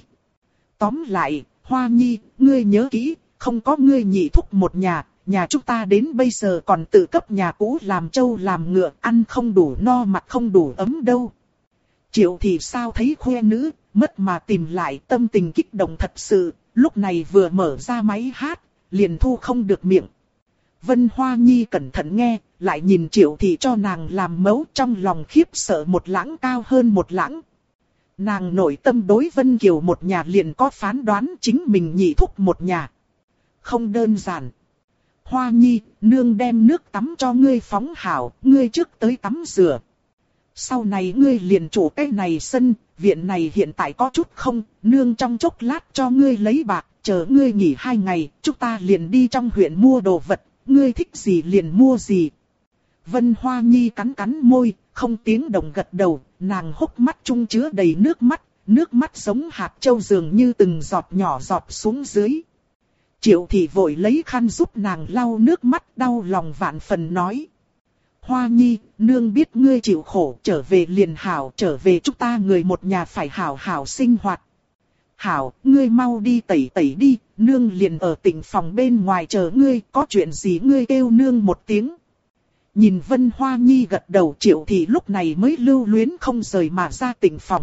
Tóm lại, Hoa Nhi, ngươi nhớ kỹ, không có ngươi nhị thúc một nhà, nhà chúng ta đến bây giờ còn tự cấp nhà cũ làm trâu làm ngựa, ăn không đủ no mặc không đủ ấm đâu. Triệu thì sao thấy khoe nữ, mất mà tìm lại, tâm tình kích động thật sự, lúc này vừa mở ra máy hát, liền thu không được miệng. Vân Hoa Nhi cẩn thận nghe, lại nhìn Triệu thì cho nàng làm mẫu, trong lòng khiếp sợ một lãng cao hơn một lãng. Nàng nội tâm đối Vân Kiều một nhà liền có phán đoán, chính mình nhị thúc một nhà. Không đơn giản. Hoa Nhi, nương đem nước tắm cho ngươi phóng hảo, ngươi trước tới tắm rửa. Sau này ngươi liền chủ cái này sân, viện này hiện tại có chút không, nương trong chốc lát cho ngươi lấy bạc, chờ ngươi nghỉ 2 ngày, chúng ta liền đi trong huyện mua đồ vật, ngươi thích gì liền mua gì. Vân Hoa Nhi cắn cắn môi, không tiếng động gật đầu, nàng hốc mắt trung chứa đầy nước mắt giống hạt châu dường như từng giọt nhỏ giọt xuống dưới. Triệu thị vội lấy khăn giúp nàng lau nước mắt, đau lòng vạn phần nói. Hoa Nhi, nương biết ngươi chịu khổ, trở về liền hảo, trở về chúng ta người một nhà phải hảo hảo sinh hoạt. Hảo, ngươi mau đi tẩy tẩy đi, nương liền ở tịnh phòng bên ngoài chờ ngươi, có chuyện gì ngươi kêu nương một tiếng. Nhìn Vân Hoa Nhi gật đầu, Triệu thị lúc này mới lưu luyến không rời mà ra tịnh phòng.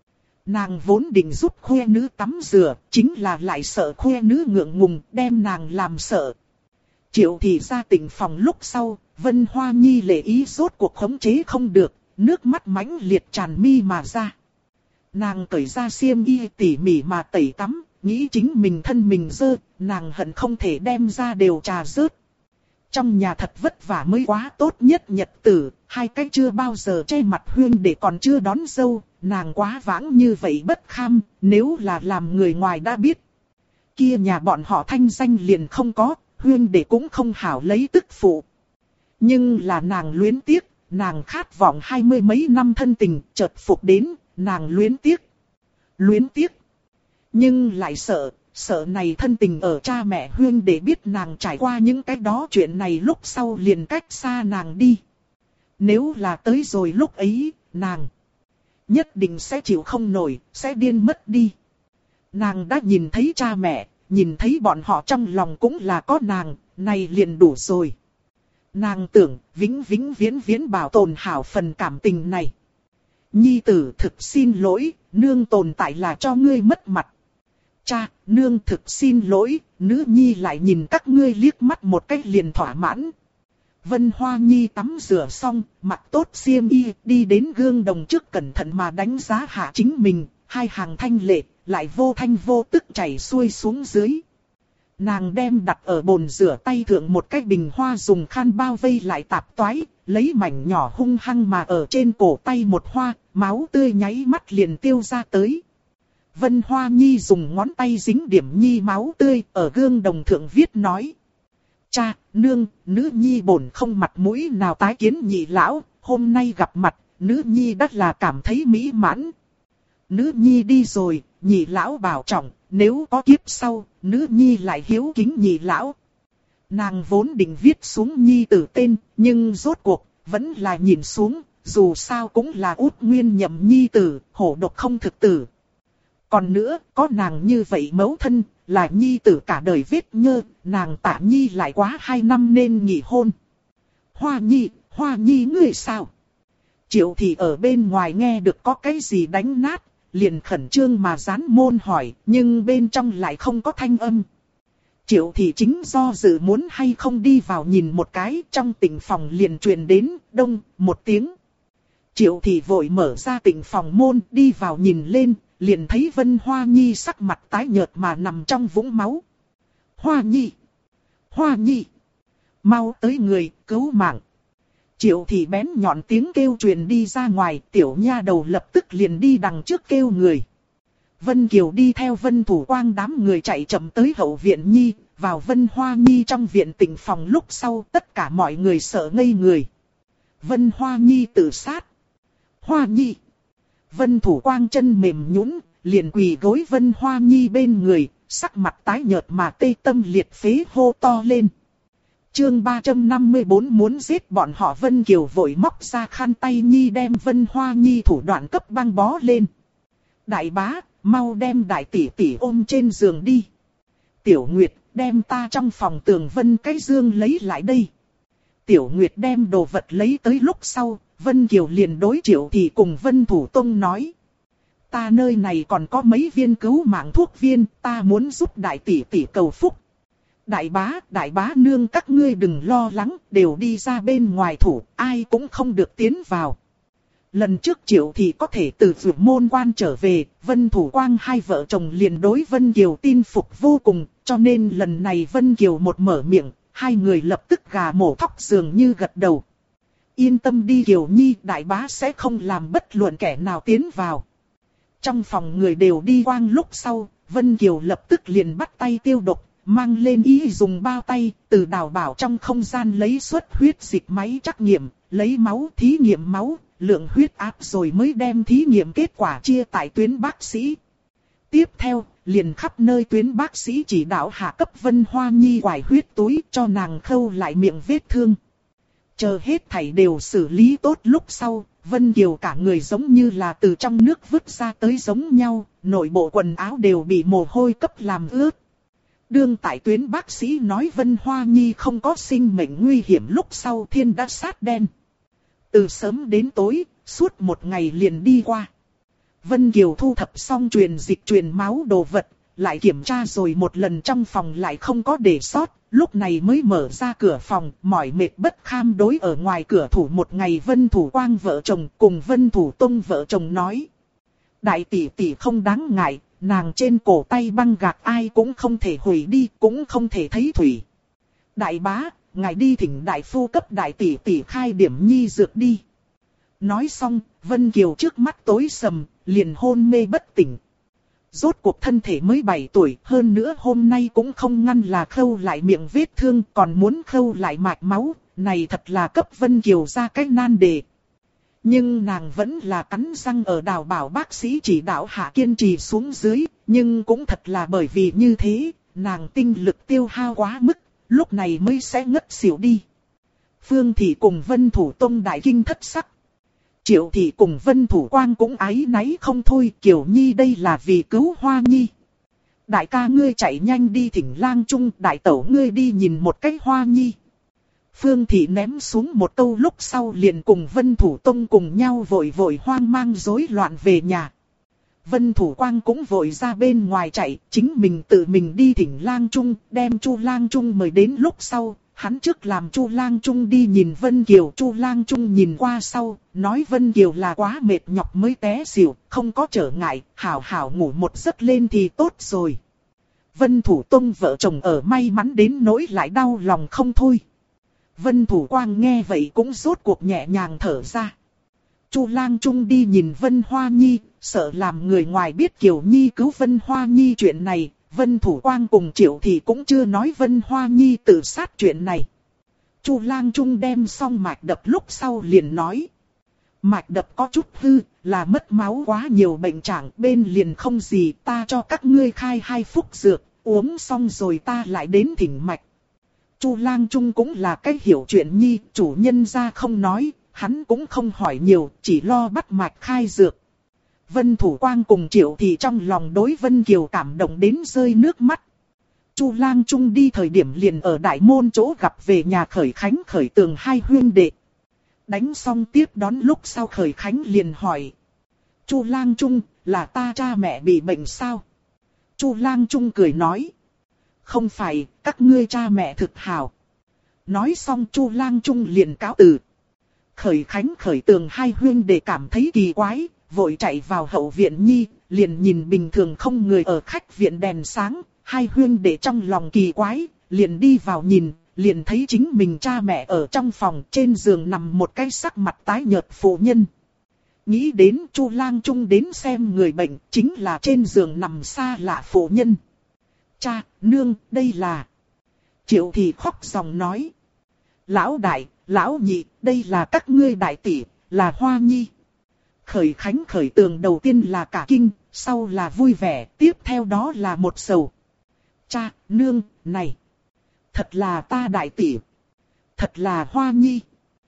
Nàng vốn định giúp khoe nữ tắm rửa, chính là lại sợ khoe nữ ngượng ngùng, đem nàng làm sợ. Triệu thị ra tịnh phòng lúc sau, Vân Hoa Nhi lệ ý rốt cuộc khống chế không được, nước mắt mãnh liệt tràn mi mà ra. Nàng cởi ra xiêm y tỉ mỉ mà tẩy tắm, nghĩ chính mình thân mình dơ, nàng hận không thể đem ra đều trà rớt. Trong nhà thật vất vả mới quá tốt nhất nhật tử, 2 cái chưa bao giờ che mặt huyên để còn chưa đón dâu, nàng quá vãng như vậy bất kham, nếu là làm người ngoài đã biết. Kia nhà bọn họ thanh danh liền không có, huyên để cũng không hảo lấy tức phụ. Nhưng là nàng luyến tiếc, nàng khát vọng 20 mấy năm thân tình, chợt phục đến, nàng luyến tiếc. Nhưng lại sợ này thân tình ở cha mẹ huyên để biết nàng trải qua những cái đó chuyện này lúc sau liền cách xa nàng đi. Nếu là tới rồi lúc ấy, nàng nhất định sẽ chịu không nổi, sẽ điên mất đi. Nàng đã nhìn thấy cha mẹ, nhìn thấy bọn họ trong lòng cũng là có nàng, này liền đủ rồi. Nàng tưởng vĩnh viễn bảo tồn hảo phần cảm tình này. Nhi tử thực xin lỗi, nương tồn tại là cho ngươi mất mặt. Cha, nương thực xin lỗi, nữ nhi lại nhìn các ngươi liếc mắt một cách liền thỏa mãn. Vân Hoa Nhi tắm rửa xong, mặc tốt xiêm y, đi đến gương đồng trước cẩn thận mà đánh giá hạ chính mình, 2 hàng thanh lệ, lại vô thanh vô tức chảy xuôi xuống dưới. Nàng đem đặt ở bồn rửa tay thượng một cái bình hoa dùng khăn bao vây lại tạp toái, lấy mảnh nhỏ hung hăng mà ở trên cổ tay một hoa, máu tươi nháy mắt liền tiêu ra tới. Vân Hoa Nhi dùng ngón tay dính điểm nhi máu tươi, ở gương đồng thượng viết nói. Cha, nương, nữ nhi bổn không mặt mũi nào tái kiến nhị lão, hôm nay gặp mặt, nữ nhi đắt là cảm thấy mỹ mãn. Nữ nhi đi rồi, nhị lão bảo trọng, nếu có kiếp sau, nữ nhi lại hiếu kính nhị lão. Nàng vốn định viết xuống nhi tử tên, nhưng rốt cuộc, vẫn là nhìn xuống, dù sao cũng là út nguyên nhậm nhi tử, hổ độc không thực tử. Còn nữa, có nàng như vậy mẫu thân, là nhi tử cả đời vết nhơ, nàng Tạ Nhi lại quá 2 năm nên nghỉ hôn. Hoa Nhi ngươi sao? Triệu thị ở bên ngoài nghe được có cái gì đánh nát, liền khẩn trương mà dán môn hỏi, nhưng bên trong lại không có thanh âm. Triệu thị chính do dự muốn hay không đi vào nhìn một cái, trong tịnh phòng liền truyền đến, đông, một tiếng. Triệu thị vội mở ra tịnh phòng môn, đi vào nhìn lên, liền thấy Vân Hoa Nhi sắc mặt tái nhợt mà nằm trong vũng máu. Hoa Nhi, mau tới người, cứu mạng. Triệu thị bén nhọn tiếng kêu truyền đi ra ngoài, tiểu nha đầu lập tức liền đi đằng trước kêu người. Vân Kiều đi theo Vân Thủ Quang đám người chạy chậm tới hậu viện Nhi, vào Vân Hoa Nhi trong viện tịnh phòng lúc sau tất cả mọi người sợ ngây người. Vân Hoa Nhi tự sát. Hoa Nhi. Vân Thủ Quang chân mềm nhũn, liền quỳ gối Vân Hoa Nhi bên người, sắc mặt tái nhợt mà tê tâm liệt phế hô to lên. Chương 354 muốn giết bọn họ. Vân Kiều vội móc ra khăn tay Nhi đem Vân Hoa Nhi thủ đoạn cấp băng bó lên. Đại bá, mau đem đại tỷ tỷ ôm trên giường đi. Tiểu Nguyệt, đem ta trong phòng tường Vân cái dương lấy lại đây. Tiểu Nguyệt đem đồ vật lấy tới lúc sau, Vân Kiều liền đối Triệu Thị cùng Vân Thủ Tông nói. Ta nơi này còn có mấy viên cứu mạng thuốc viên, ta muốn giúp đại tỷ tỷ cầu phúc. Đại bá nương các ngươi đừng lo lắng, đều đi ra bên ngoài thủ, ai cũng không được tiến vào. Lần trước Triệu Thị có thể từ Dược Môn Quan trở về, Vân Thủ Quang hai vợ chồng liền đối Vân Kiều tin phục vô cùng, cho nên lần này Vân Kiều một mở miệng, hai người lập tức gà mổ thóc dường như gật đầu. Yên tâm đi Kiều Nhi, đại bá sẽ không làm bất luận kẻ nào tiến vào. Trong phòng người đều đi quang lúc sau, Vân Kiều lập tức liền bắt tay tiêu độc, mang lên y dùng bao tay, từ đào bảo trong không gian lấy xuất huyết dịch máy trắc nghiệm, lấy máu thí nghiệm máu, lượng huyết áp rồi mới đem thí nghiệm kết quả chia tại tuyến bác sĩ. Tiếp theo, liền khắp nơi tuyến bác sĩ chỉ đạo hạ cấp Vân Hoa Nhi quải huyết túi cho nàng khâu lại miệng vết thương. Chờ hết thảy đều xử lý tốt lúc sau, Vân Kiều cả người giống như là từ trong nước vứt ra tới giống nhau, nội bộ quần áo đều bị mồ hôi cấp làm ướt. Đương tại tuyến bác sĩ nói Vân Hoa Nhi không có sinh mệnh nguy hiểm lúc sau thiên đã sát đen. Từ sớm đến tối, suốt một ngày liền đi qua. Vân Kiều thu thập xong truyền dịch truyền máu đồ vật, lại kiểm tra rồi một lần trong phòng lại không có để sót, lúc này mới mở ra cửa phòng, mỏi mệt bất kham đối ở ngoài cửa thủ một ngày Vân Thủ Quang vợ chồng cùng Vân Thủ Tông vợ chồng nói. Đại tỷ tỷ không đáng ngại, nàng trên cổ tay băng gạc ai cũng không thể hủy đi, cũng không thể thấy thủy. Đại bá, ngài đi thỉnh đại phu cấp đại tỷ tỷ khai điểm nhi dược đi. Nói xong, Vân Kiều trước mắt tối sầm, liền hôn mê bất tỉnh. Rốt cuộc thân thể mới 7 tuổi, hơn nữa hôm nay cũng không ngăn là khâu lại miệng vết thương, còn muốn khâu lại mạch máu, này thật là cấp Vân Kiều ra cái nan đề. Nhưng nàng vẫn là cắn răng ở đào bảo bác sĩ chỉ đạo hạ kiên trì xuống dưới, nhưng cũng thật là bởi vì như thế, nàng tinh lực tiêu hao quá mức, lúc này mới sẽ ngất xỉu đi. Phương Thị cùng Vân Thủ Tông đại kinh thất sắc. Triệu Thị cùng Vân Thủ Quang cũng áy náy không thôi, Kiều Nhi đây là vì cứu Hoa Nhi. Đại ca ngươi chạy nhanh đi thỉnh lang trung, đại tẩu ngươi đi nhìn một cái Hoa Nhi. Phương Thị ném xuống một câu lúc sau liền cùng Vân Thủ Tông cùng nhau vội vội hoang mang rối loạn về nhà. Vân Thủ Quang cũng vội ra bên ngoài chạy, chính mình tự mình đi thỉnh lang trung, đem Chu lang trung mời đến lúc sau. Hắn trước làm Chu lang trung đi nhìn Vân Kiều, Chu lang trung nhìn qua sau, nói Vân Kiều là quá mệt nhọc mới té xỉu, không có trở ngại, hảo hảo ngủ một giấc lên thì tốt rồi. Vân Thủ Tông vợ chồng ở may mắn đến nỗi lại đau lòng không thôi. Vân Thủ Quang nghe vậy cũng rốt cuộc nhẹ nhàng thở ra. Chu lang trung đi nhìn Vân Hoa Nhi, sợ làm người ngoài biết Kiều Nhi cứu Vân Hoa Nhi chuyện này. Vân Thủ Quang cùng Triệu Thị cũng chưa nói Vân Hoa Nhi tự sát chuyện này. Chu lang trung đem xong mạch đập lúc sau liền nói. Mạch đập có chút hư, là mất máu quá nhiều bệnh trạng, bên liền không gì, ta cho các ngươi khai 2 phút dược, uống xong rồi ta lại đến thỉnh mạch. Chu lang trung cũng là cái hiểu chuyện nhi, chủ nhân ra không nói, hắn cũng không hỏi nhiều, chỉ lo bắt mạch khai dược. Vân Thủ Quang cùng Triệu Thị trong lòng đối Vân Kiều cảm động đến rơi nước mắt. Chu lang trung đi thời điểm liền ở đại môn chỗ gặp về nhà Khởi Khánh Khởi Tường hai huynh đệ. Đánh xong tiếp đón lúc sau Khởi Khánh liền hỏi. Chu lang trung, là ta cha mẹ bị bệnh sao? Chu lang trung cười nói. Không phải, các ngươi cha mẹ thực hảo. Nói xong Chu lang trung liền cáo từ. Khởi Khánh Khởi Tường hai huynh đệ cảm thấy kỳ quái, vội chạy vào hậu viện nhi, liền nhìn bình thường không người ở khách viện đèn sáng, hai huynh đệ trong lòng kỳ quái, liền đi vào nhìn, liền thấy chính mình cha mẹ ở trong phòng, trên giường nằm một cái sắc mặt tái nhợt phụ nhân. Nghĩ đến Chu Lang Trung đến xem người bệnh, chính là trên giường nằm xa lạ phụ nhân. Cha, nương, đây là... Triệu Thị khóc dòng nói. Lão đại, lão nhị, đây là các ngươi đại tỷ, là Hoa Nhi. Khởi Khánh Khởi Tường đầu tiên là cả kinh, sau là vui vẻ, tiếp theo đó là một sầu. Cha, nương, này, thật là ta đại tỷ, thật là Hoa Nhi.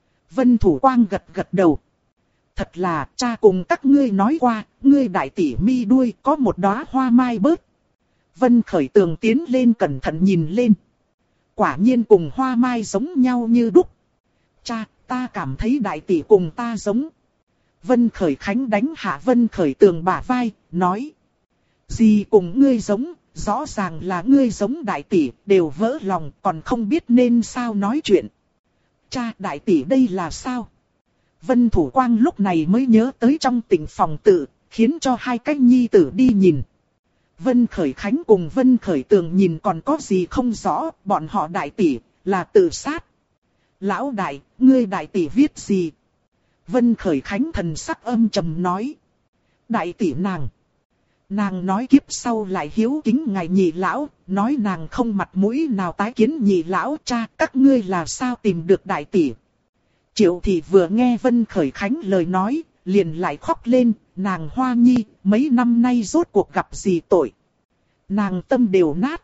Vân Thủ Quang gật gật đầu. Thật là, cha cùng các ngươi nói qua, ngươi đại tỷ mi đuôi có một đóa hoa mai bớt. Vân Khởi Tường tiến lên cẩn thận nhìn lên. Quả nhiên cùng hoa mai giống nhau như đúc. Cha, ta cảm thấy đại tỷ cùng ta giống. Vân Khởi Khánh đánh hạ Vân Khởi Tường bả vai, nói. Gì cùng ngươi giống, rõ ràng là ngươi giống đại tỷ, đều vỡ lòng, còn không biết nên sao nói chuyện. Cha, đại tỷ đây là sao? Vân Thủ Quang lúc này mới nhớ tới trong tỉnh phòng tự, khiến cho hai cái nhi tử đi nhìn. Vân Khởi Khánh cùng Vân Khởi Tường nhìn còn có gì không rõ, bọn họ đại tỷ, là tự sát. Lão đại, ngươi đại tỷ viết gì? Vân Khởi Khánh thần sắc âm trầm nói. Đại tỷ nàng. Nàng nói kiếp sau lại hiếu kính ngài nhị lão, nói nàng không mặt mũi nào tái kiến nhị lão. Cha, các ngươi là sao tìm được đại tỷ? Triệu Thị vừa nghe Vân Khởi Khánh lời nói, liền lại khóc lên, nàng Hoa Nhi, mấy năm nay rốt cuộc gặp gì tội. Nàng tâm đều nát.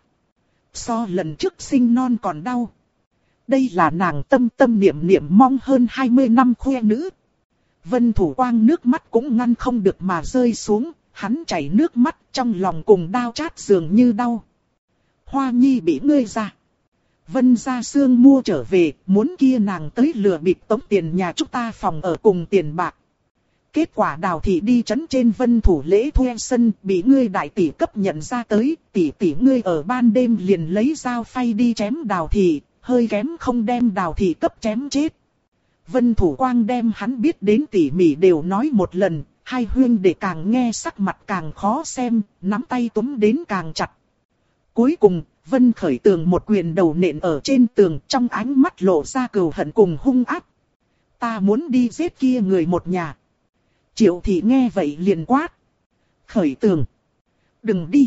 So lần trước sinh non còn đau. Đây là nàng tâm tâm niệm niệm mong hơn 20 năm khoe nữ. Vân Thủ Quang nước mắt cũng ngăn không được mà rơi xuống, hắn chảy nước mắt trong lòng cùng đau chát dường như đau. Hoa Nhi bị ngươi ra. Vân gia Sương mua trở về, muốn kia nàng tới lừa bịp tống tiền nhà chúng ta phòng ở cùng tiền bạc. Kết quả Đào Thị đi trấn trên Vân Thủ lễ thuê sân, bị ngươi đại tỷ cấp nhận ra tới, tỷ tỷ ngươi ở ban đêm liền lấy dao phay đi chém Đào Thị, hơi kém không đem Đào Thị cấp chém chết. Vân Thủ Quang đem hắn biết đến tỉ mỉ đều nói một lần, hai huynh để càng nghe sắc mặt càng khó xem, nắm tay túm đến càng chặt. Cuối cùng, Vân Khởi Tường một quyền đầu nện ở trên tường, trong ánh mắt lộ ra cừu hận cùng hung ác. Ta muốn đi giết kia người một nhà. Triệu Thị nghe vậy liền quát. Khởi Tường, đừng đi.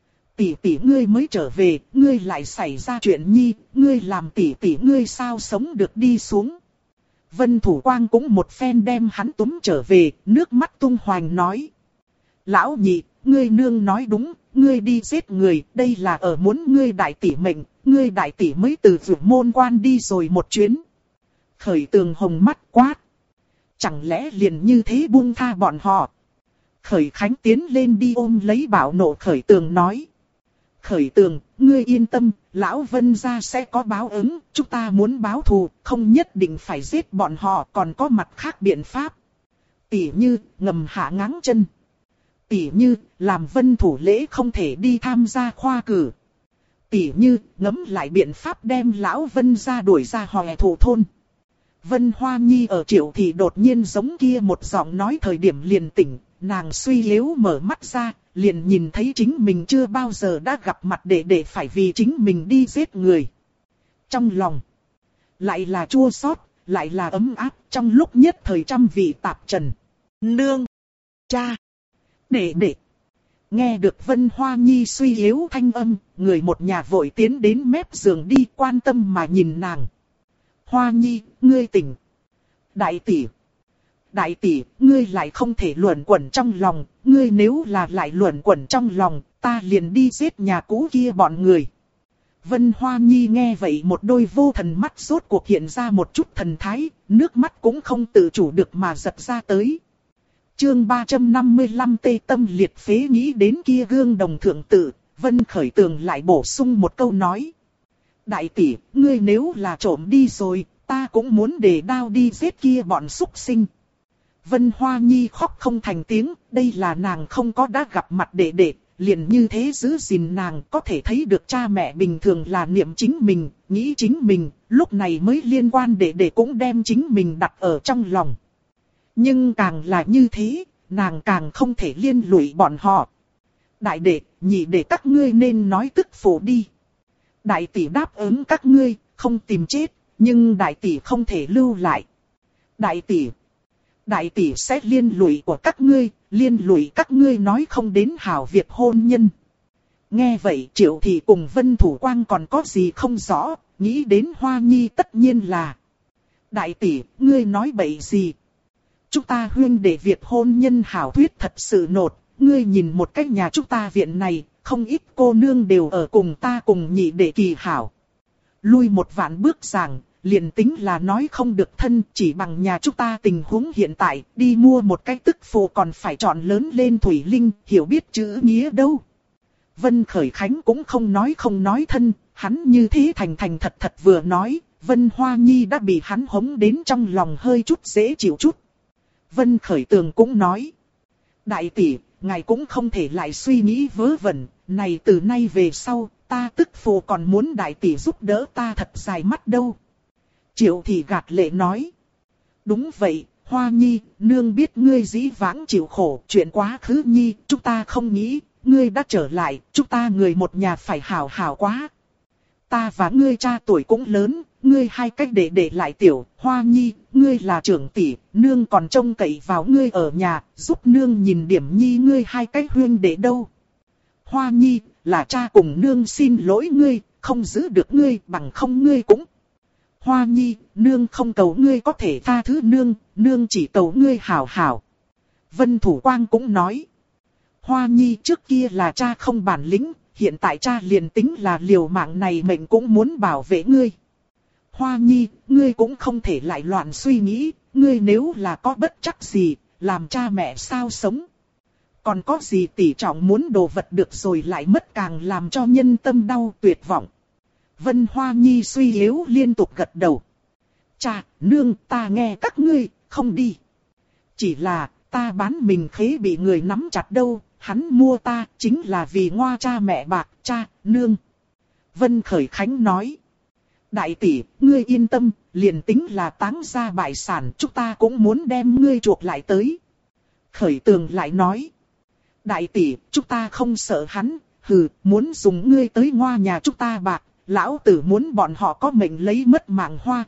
Tỷ tỷ ngươi mới trở về, ngươi lại xảy ra chuyện nhi, ngươi làm tỷ tỷ ngươi sao sống được đi xuống. Vân Thủ Quang cũng một phen đem hắn túm trở về, nước mắt tung hoành nói. Lão nhị, ngươi nương nói đúng, ngươi đi giết người, đây là ở muốn ngươi đại tỷ mệnh, ngươi đại tỷ mới từ Dược Môn Quan đi rồi một chuyến. Khởi Tường hồng mắt quát. Chẳng lẽ liền như thế buông tha bọn họ? Khởi Khánh tiến lên đi ôm lấy bảo nộ Khởi Tường nói. Khởi Tường, ngươi yên tâm, lão Vân gia sẽ có báo ứng, chúng ta muốn báo thù, không nhất định phải giết bọn họ, còn có mặt khác biện pháp. Tỉ như, ngầm hạ ngáng chân. Tỉ như, làm Vân Thủ lễ không thể đi tham gia khoa cử. Tỉ như, ngấm lại biện pháp đem lão Vân gia đuổi ra Hòe Thổ thôn. Vân Hoa Nhi ở Triệu Thị đột nhiên giống kia một giọng nói thời điểm liền tỉnh, nàng suy yếu mở mắt ra, liền nhìn thấy chính mình chưa bao giờ đã gặp mặt để phải vì chính mình đi giết người. Trong lòng, lại là chua xót, lại là ấm áp, trong lúc nhất thời trăm vị tạp trần. Nương, cha, đệ. Nghe được Vân Hoa Nhi suy yếu thanh âm, người một nhà vội tiến đến mép giường đi quan tâm mà nhìn nàng. Hoa Nhi, ngươi tỉnh. Đại tỷ, ngươi lại không thể luẩn quẩn trong lòng, ngươi nếu là lại luẩn quẩn trong lòng, ta liền đi giết nhà cũ kia bọn người. Vân Hoa Nhi nghe vậy một đôi vô thần mắt rốt cuộc hiện ra một chút thần thái, nước mắt cũng không tự chủ được mà giật ra tới. Chương 355 tê tâm liệt phế nghĩ đến kia gương đồng thượng tự, Vân Khởi Tường lại bổ sung một câu nói. Đại tỷ, ngươi nếu là trộm đi rồi, ta cũng muốn để đao đi giết kia bọn súc sinh. Vân Hoa Nhi khóc không thành tiếng, đây là nàng không có đã gặp mặt đệ, liền như thế giữ gìn nàng có thể thấy được cha mẹ bình thường là niệm chính mình, nghĩ chính mình, lúc này mới liên quan đệ cũng đem chính mình đặt ở trong lòng. Nhưng càng là như thế, nàng càng không thể liên lụy bọn họ. Đại đệ, nhị đệ các ngươi nên nói tức phụ đi. Đại tỷ đáp ứng các ngươi, không tìm chết, nhưng đại tỷ không thể lưu lại. Đại tỷ sẽ liên lụy của các ngươi, liên lụy các ngươi nói không đến hảo việc hôn nhân. Nghe vậy Triệu Thị cùng Vân Thủ Quang còn có gì không rõ, nghĩ đến Hoa Nhi tất nhiên là. Đại tỷ, ngươi nói bậy gì? Chúng ta huyên để việc hôn nhân hảo thuyết thật sự nột, ngươi nhìn một cách nhà chúng ta viện này, không ít cô nương đều ở cùng ta cùng nhị đệ kỳ hảo. Lui một vạn bước rằng, liền tính là nói không được thân, chỉ bằng nhà chúng ta tình huống hiện tại, đi mua một cái tức phụ còn phải chọn lớn lên thủy linh, hiểu biết chữ nghĩa đâu. Vân Khởi Khánh cũng không nói thân, hắn như thế thành thật thật vừa nói, Vân Hoa Nhi đã bị hắn hống đến trong lòng hơi chút dễ chịu chút. Vân Khởi Tường cũng nói, đại tỷ, ngài cũng không thể lại suy nghĩ vớ vẩn, này từ nay về sau, ta tức phụ còn muốn đại tỷ giúp đỡ ta thật dài mắt đâu. Triệu Thị gạt lệ nói, đúng vậy, Hoa Nhi, nương biết ngươi dĩ vãng chịu khổ, chuyện quá khứ Nhi, chúng ta không nghĩ, ngươi đã trở lại, chúng ta người một nhà phải hảo hảo quá. Ta và ngươi cha tuổi cũng lớn, ngươi hai cách để lại tiểu, Hoa Nhi, ngươi là trưởng tỷ, nương còn trông cậy vào ngươi ở nhà, giúp nương nhìn điểm Nhi ngươi hai cách huyên đệ đâu. Hoa Nhi, là cha cùng nương xin lỗi ngươi, không giữ được ngươi, bằng không ngươi cũng. Hoa Nhi, nương không cầu ngươi có thể tha thứ nương, nương chỉ cầu ngươi hảo hảo. Vân Thủ Quang cũng nói, Hoa Nhi trước kia là cha không bản lĩnh, hiện tại cha liền tính là liều mạng này mình cũng muốn bảo vệ ngươi. Hoa Nhi, ngươi cũng không thể lại loạn suy nghĩ, ngươi nếu là có bất chắc gì, làm cha mẹ sao sống. Còn có gì tỷ trọng muốn đồ vật được rồi lại mất càng làm cho nhân tâm đau tuyệt vọng. Vân Hoa Nhi suy yếu liên tục gật đầu. Cha, nương, ta nghe các ngươi, không đi. Chỉ là, ta bán mình khế bị người nắm chặt đâu, hắn mua ta chính là vì ngoa cha mẹ bạc, cha, nương. Vân Khởi Khánh nói. Đại tỷ, ngươi yên tâm, liền tính là táng ra bại sản, chúng ta cũng muốn đem ngươi chuộc lại tới. Khởi Tường lại nói. Đại tỷ, chúng ta không sợ hắn, muốn dùng ngươi tới ngoa nhà chúng ta bạc, lão tử muốn bọn họ có mệnh lấy mất mạng hoa.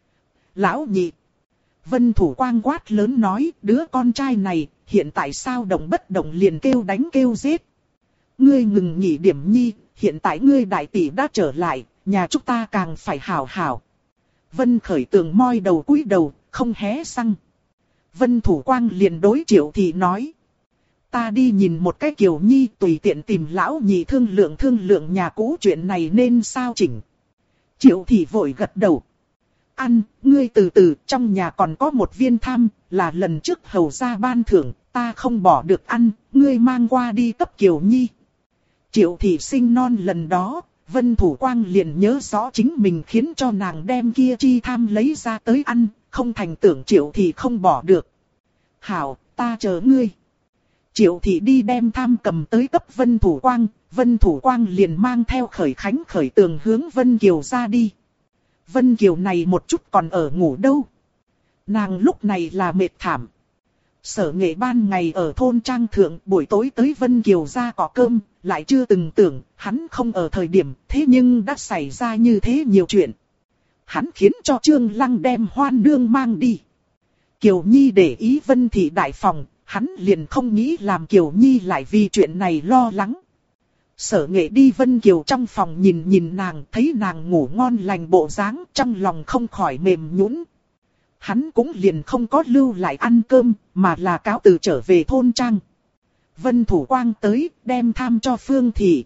Lão nhị. Vân Thủ Quang quát lớn nói, đứa con trai này, hiện tại sao động bất động liền kêu đánh kêu giết. Ngươi ngừng nhỉ điểm Nhi, hiện tại ngươi đại tỷ đã trở lại, nhà chúng ta càng phải hảo hảo. Vân Khởi Tường moi đầu cúi đầu, không hé răng. Vân Thủ Quang liền đối Triệu Thị nói. Ta đi nhìn một cái Kiều Nhi tùy tiện tìm lão nhị thương lượng nhà cũ chuyện này nên sao chỉnh. Triệu Thị vội gật đầu. Ăn, ngươi từ từ, trong nhà còn có một viên tham, là lần trước hầu ra ban thưởng, ta không bỏ được ăn, ngươi mang qua đi cấp Kiều Nhi. Triệu Thị sinh non lần đó, Vân Thủ Quang liền nhớ rõ chính mình khiến cho nàng đem kia chi tham lấy ra tới ăn, không thành tưởng Triệu Thị không bỏ được. Hảo, ta chờ ngươi. Triệu Thị đi đem tham cầm tới cấp Vân Thủ Quang liền mang theo Khởi Tường hướng Vân Kiều ra đi. Vân Kiều này một chút còn ở ngủ đâu. Nàng lúc này là mệt thảm. Sở Nghệ ban ngày ở thôn trang thượng, buổi tối tới Vân Kiều ra có cơm, lại chưa từng tưởng hắn không ở thời điểm, thế nhưng đã xảy ra như thế nhiều chuyện. Hắn khiến cho Trương Lăng đem Hoan Nương mang đi. Kiều Nhi để ý Vân Thị đại phòng, hắn liền không nghĩ làm Kiều Nhi lại vì chuyện này lo lắng. Sở Nghệ đi Vân Kiều trong phòng nhìn nàng, thấy nàng ngủ ngon lành bộ dáng, trong lòng không khỏi mềm nhũn. Hắn cũng liền không có lưu lại ăn cơm, mà là cáo từ trở về thôn trang. Vân Thủ Quang tới, đem tham cho Phương Thị.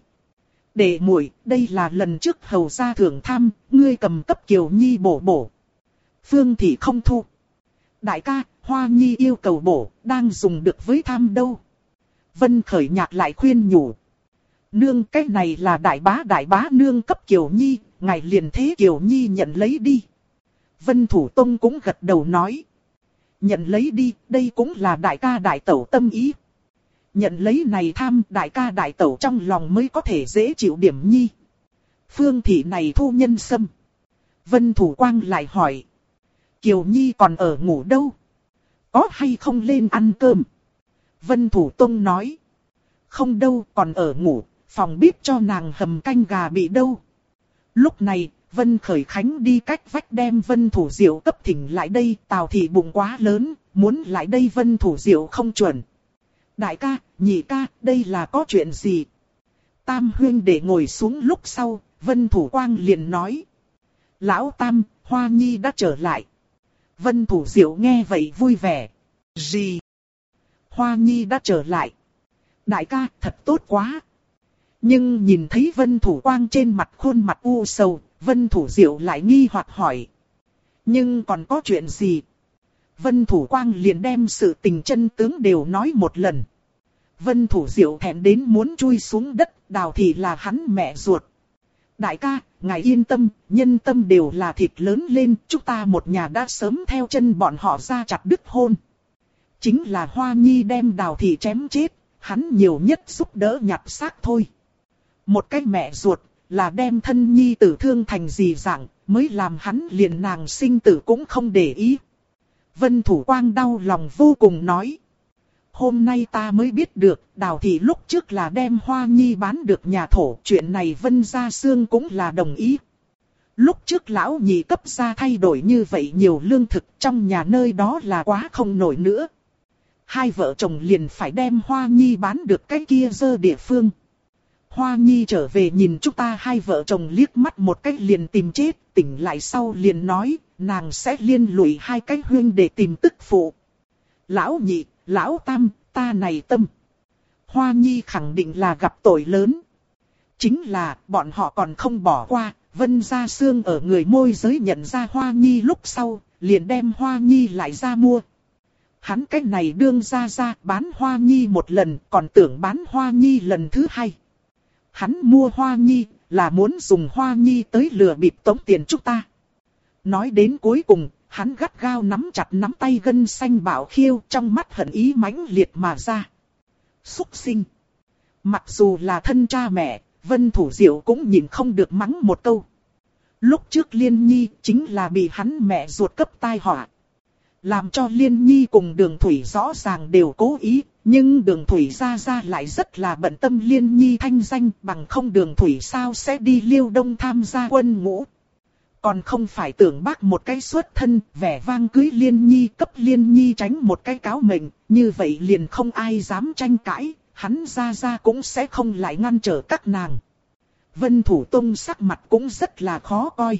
Đệ muội, đây là lần trước hầu gia thưởng tham, ngươi cầm cấp Kiều Nhi bổ. Phương Thị không thu. Đại ca, Hoa Nhi yêu cầu bổ, đang dùng được với tham đâu. Vân Khởi Nhạc lại khuyên nhủ. Nương, cái này là đại bá nương cấp Kiều Nhi, ngài liền thế Kiều Nhi nhận lấy đi. Vân Thủ Tông cũng gật đầu nói. Nhận lấy đi, đây cũng là đại ca đại tẩu tâm ý. Nhận lấy này tham đại ca đại tẩu trong lòng mới có thể dễ chịu điểm Nhi. Phương Thị này thu nhân sâm. Vân Thủ Quang lại hỏi. Kiều Nhi còn ở ngủ đâu? Có hay không lên ăn cơm? Vân Thủ Tông nói. Không đâu, còn ở ngủ, phòng bếp cho nàng hầm canh gà bị đâu. Lúc này, Vân Khởi Khánh đi cách vách đem Vân Thủ Diệu cấp thỉnh lại đây, Tào thị bụng quá lớn, muốn lại đây Vân Thủ Diệu không chuẩn. Đại ca, nhị ca, đây là có chuyện gì? Tam huynh để ngồi xuống lúc sau, Vân Thủ Quang liền nói. Lão Tam, Hoa Nhi đã trở lại. Vân Thủ Diệu nghe vậy vui vẻ. Gì? Hoa Nhi đã trở lại. Đại ca, thật tốt quá. Nhưng nhìn thấy Vân Thủ Quang trên mặt khuôn mặt u sầu, Vân Thủ Diệu lại nghi hoặc hỏi. Nhưng còn có chuyện gì? Vân Thủ Quang liền đem sự tình chân tướng đều nói một lần. Vân Thủ Diệu thẹn đến muốn chui xuống đất, Đào thị là hắn mẹ ruột. Đại ca, ngài yên tâm, nhân tâm đều là thịt lớn lên, chúng ta một nhà đã sớm theo chân bọn họ ra chặt đứt hôn. Chính là Hoa Nhi đem Đào thị chém chết, hắn nhiều nhất giúp đỡ nhặt xác thôi. Một cái mẹ ruột, là đem thân nhi tử thương thành gì dạng, mới làm hắn liền nàng sinh tử cũng không để ý. Vân Thủ Quang đau lòng vô cùng nói. Hôm nay ta mới biết được, Đào thị lúc trước là đem Hoa Nhi bán được nhà thổ, chuyện này Vân Gia Sương cũng là đồng ý. Lúc trước lão nhị cấp gia thay đổi như vậy nhiều lương thực trong nhà nơi đó là quá không nổi nữa. Hai vợ chồng liền phải đem Hoa Nhi bán được cái kia dơ địa phương. Hoa Nhi trở về nhìn chúng ta hai vợ chồng liếc mắt một cách liền tìm chết, tỉnh lại sau liền nói, nàng sẽ liên lụy hai cái huynh để tìm tức phụ. Lão nhị, lão tam, ta này tâm. Hoa Nhi khẳng định là gặp tội lớn. Chính là, bọn họ còn không bỏ qua, Vân Gia Sương ở người môi giới nhận ra Hoa Nhi lúc sau, liền đem Hoa Nhi lại ra mua. Hắn cái này đương ra bán Hoa Nhi một lần, còn tưởng bán Hoa Nhi lần thứ hai. Hắn mua Hoa Nhi, là muốn dùng Hoa Nhi tới lừa bịp tống tiền chúng ta. Nói đến cuối cùng, hắn gắt gao nắm chặt nắm tay gân xanh bảo khiêu, trong mắt hận ý mãnh liệt mà ra. Súc sinh. Mặc dù là thân cha mẹ, Vân Thủ Diệu cũng nhìn không được mắng một câu. Lúc trước Liên Nhi chính là bị hắn mẹ ruột cấp tai họa. Làm cho Liên Nhi cùng Đường Thủy rõ ràng đều cố ý, nhưng Đường Thủy ra lại rất là bận tâm Liên Nhi thanh danh, bằng không Đường Thủy sao sẽ đi Liêu Đông tham gia quân ngũ. Còn không phải tưởng bác một cái xuất thân, vẻ vang cưới Liên Nhi cấp Liên Nhi tránh một cái cáo mệnh, như vậy liền không ai dám tranh cãi, hắn ra cũng sẽ không lại ngăn trở các nàng. Vân Thủ Tông sắc mặt cũng rất là khó coi.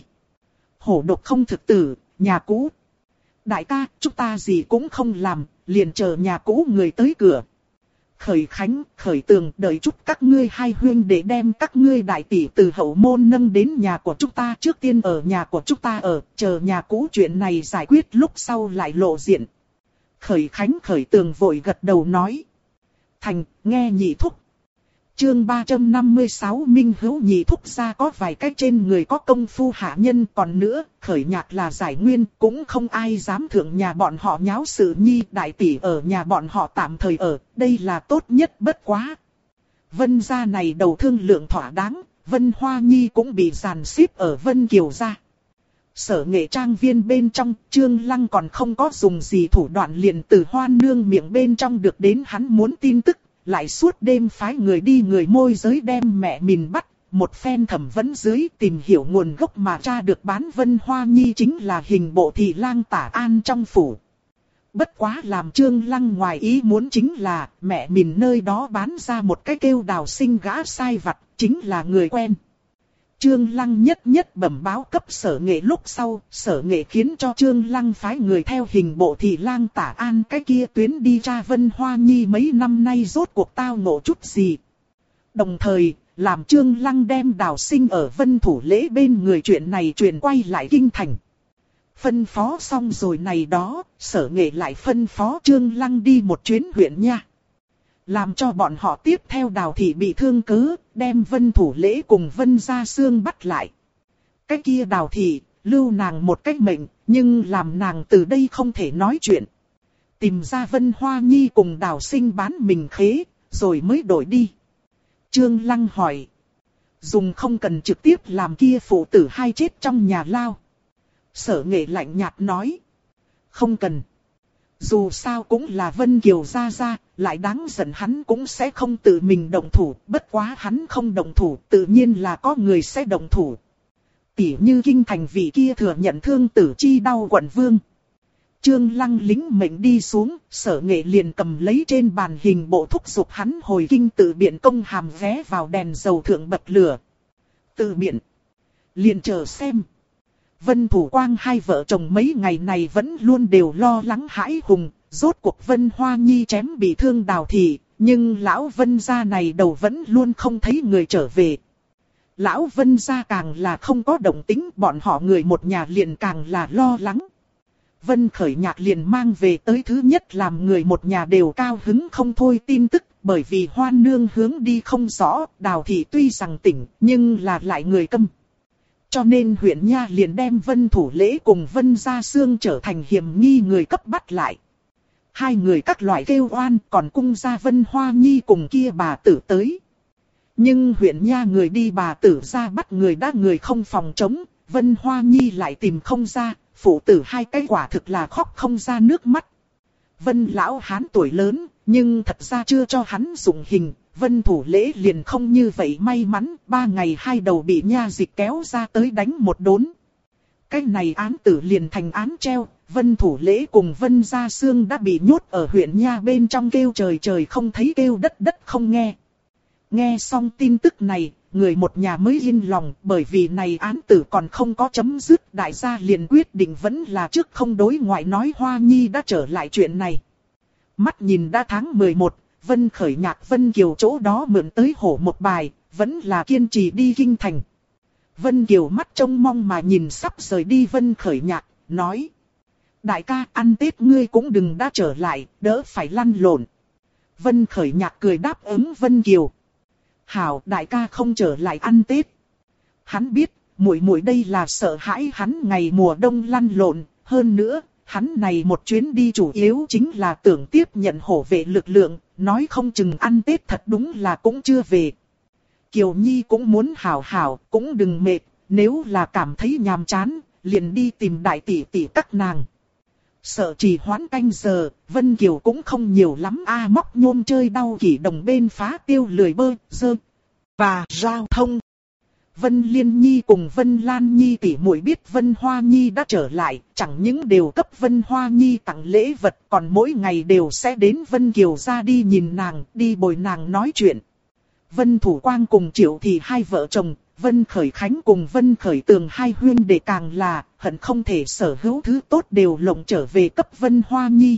Hổ độc không thực tử, nhà cũ. Đại ca, chúng ta gì cũng không làm, liền chờ nhà cũ người tới cửa. Khởi Khánh, Khởi Tường đợi chút các ngươi hai huynh để đem các ngươi đại tỷ từ hậu môn nâng đến nhà của chúng ta, trước tiên ở nhà của chúng ta ở, chờ nhà cũ chuyện này giải quyết lúc sau lại lộ diện. Khởi Khánh Khởi Tường vội gật đầu nói. Thành, nghe nhị thúc. Chương 356 Minh Hữu nhị thúc gia có vài cái trên người có công phu hạ nhân, còn nữa, Khởi Nhạc là giải nguyên, cũng không ai dám thượng nhà bọn họ nháo sự nhi, đại tỷ ở nhà bọn họ tạm thời ở, đây là tốt nhất bất quá. Vân gia này đầu thương lượng thỏa đáng, Vân Hoa Nhi cũng bị dàn xếp ở Vân Kiều gia. Sở Nghệ trang viên bên trong, Trương Lăng còn không có dùng gì thủ đoạn liền từ Hoan Nương miệng bên trong được đến hắn muốn tin tức. Lại suốt đêm phái người đi người môi giới đem mẹ mình bắt, một phen thẩm vấn dưới tìm hiểu nguồn gốc mà tra được bán Vân Hoa Nhi chính là hình bộ thị lang Tả An trong phủ. Bất quá làm Trương Lăng ngoài ý muốn chính là mẹ mình nơi đó bán ra một cái kêu Đào Sinh gã sai vặt, chính là người quen. Trương Lăng nhất bẩm báo cấp Sở Nghệ lúc sau, Sở Nghệ khiến cho Trương Lăng phái người theo hình bộ thị lang Tả An cái kia tuyến đi tra Vân Hoa Nhi mấy năm nay rốt cuộc tao ngộ chút gì. Đồng thời, làm Trương Lăng đem Đào Sinh ở Vân Thủ Lễ bên người chuyện này truyền quay lại kinh thành. Phân phó xong rồi này đó, Sở Nghệ lại phân phó Trương Lăng đi một chuyến huyện nha. Làm cho bọn họ tiếp theo Đào thị bị thương cớ, đem Vân Thủ Lễ cùng Vân Gia Sương bắt lại. Cái kia Đào thị, lưu nàng một cách mệnh, nhưng làm nàng từ đây không thể nói chuyện. Tìm ra Vân Hoa Nhi cùng Đào Sinh bán mình khế, rồi mới đổi đi. Trương Lăng hỏi. Dùng không cần trực tiếp làm kia phụ tử hai chết trong nhà lao. Sở Nghệ lạnh nhạt nói. Không cần. Dù sao cũng là Vân Kiều gia, lại đáng giận hắn cũng sẽ không tự mình động thủ, bất quá hắn không động thủ, tự nhiên là có người sẽ động thủ. Tỉ như kinh thành vị kia thừa nhận thương tử chi đau quận vương. Trương Lăng lính mệnh đi xuống, Sở Nghệ liền cầm lấy trên bàn hình bộ thúc giục hắn hồi kinh tự biện công hàm vé vào đèn dầu thượng bậc lửa. Tự biện. Liền chờ xem. Vân Thủ Quang hai vợ chồng mấy ngày này vẫn luôn đều lo lắng hãi hùng, rốt cuộc Vân Hoa Nhi chém bị thương Đào Thị, nhưng lão Vân gia này đầu vẫn luôn không thấy người trở về. Lão Vân gia càng là không có động tĩnh, bọn họ người một nhà liền càng là lo lắng. Vân Khởi Nhạc liền mang về tới thứ nhất làm người một nhà đều cao hứng không thôi tin tức, bởi vì Hoan Nương hướng đi không rõ, Đào Thị tuy rằng tỉnh, nhưng là lại người câm. Cho nên huyện Nha liền đem Vân Thủ Lễ cùng Vân Gia Sương trở thành hiểm nghi người cấp bắt lại. Hai người các loại kêu oan còn cung ra Vân Hoa Nhi cùng kia bà tử tới. Nhưng huyện Nha người đi bà tử ra bắt người đã người không phòng chống, Vân Hoa Nhi lại tìm không ra, phụ tử hai cái quả thực là khóc không ra nước mắt. Vân lão hán tuổi lớn, nhưng thật ra chưa cho hắn dụng hình, Vân Thủ Lễ liền không như vậy may mắn, 3 ngày 2 đầu bị nha dịch kéo ra tới đánh một đốn. Cái này án tử liền thành án treo, Vân Thủ Lễ cùng Vân Gia Sương đã bị nhốt ở huyện Nha bên trong kêu trời trời không thấy kêu đất đất không nghe. Nghe xong tin tức này, người một nhà mới yên lòng, bởi vì này án tử còn không có chấm dứt, đại gia liền quyết định vẫn là trước không đối ngoại nói Hoa Nhi đã trở lại chuyện này. Mắt nhìn đã tháng 11, Vân Khởi Nhạc Vân Kiều chỗ đó mượn tới hổ một bài, vẫn là kiên trì đi kinh thành. Vân Kiều mắt trông mong mà nhìn sắp rời đi Vân Khởi Nhạc, nói: đại ca, ăn Tết ngươi cũng đừng đã trở lại, đỡ phải lăn lộn. Vân Khởi Nhạc cười đáp ứng Vân Kiều: hảo, đại ca không trở lại ăn Tết. Hắn biết, muội muội đây là sợ hãi hắn ngày mùa đông lăn lộn, hơn nữa, hắn này một chuyến đi chủ yếu chính là tưởng tiếp nhận hổ vệ lực lượng, nói không chừng ăn Tết thật đúng là cũng chưa về. Kiều Nhi cũng muốn hảo hảo, cũng đừng mệt, nếu là cảm thấy nhàm chán, liền đi tìm đại tỷ tỷ các nàng. Sợ trì hoãn canh giờ, Vân Kiều cũng không nhiều lắm móc nhôm chơi đau kỷ đồng bên phá tiêu lười bơ, dơ và giao thông. Vân Liên Nhi cùng Vân Lan Nhi tỷ muội biết Vân Hoa Nhi đã trở lại, chẳng những đều cấp Vân Hoa Nhi tặng lễ vật, còn mỗi ngày đều sẽ đến Vân Kiều ra đi nhìn nàng, đi bồi nàng nói chuyện. Vân Thủ Quang cùng Triệu Thị hai vợ chồng, Vân Khởi Khánh cùng Vân Khởi Tường hai huyên đệ càng là hận không thể sở hữu thứ tốt đều lộng trở về cấp Vân Hoa Nhi.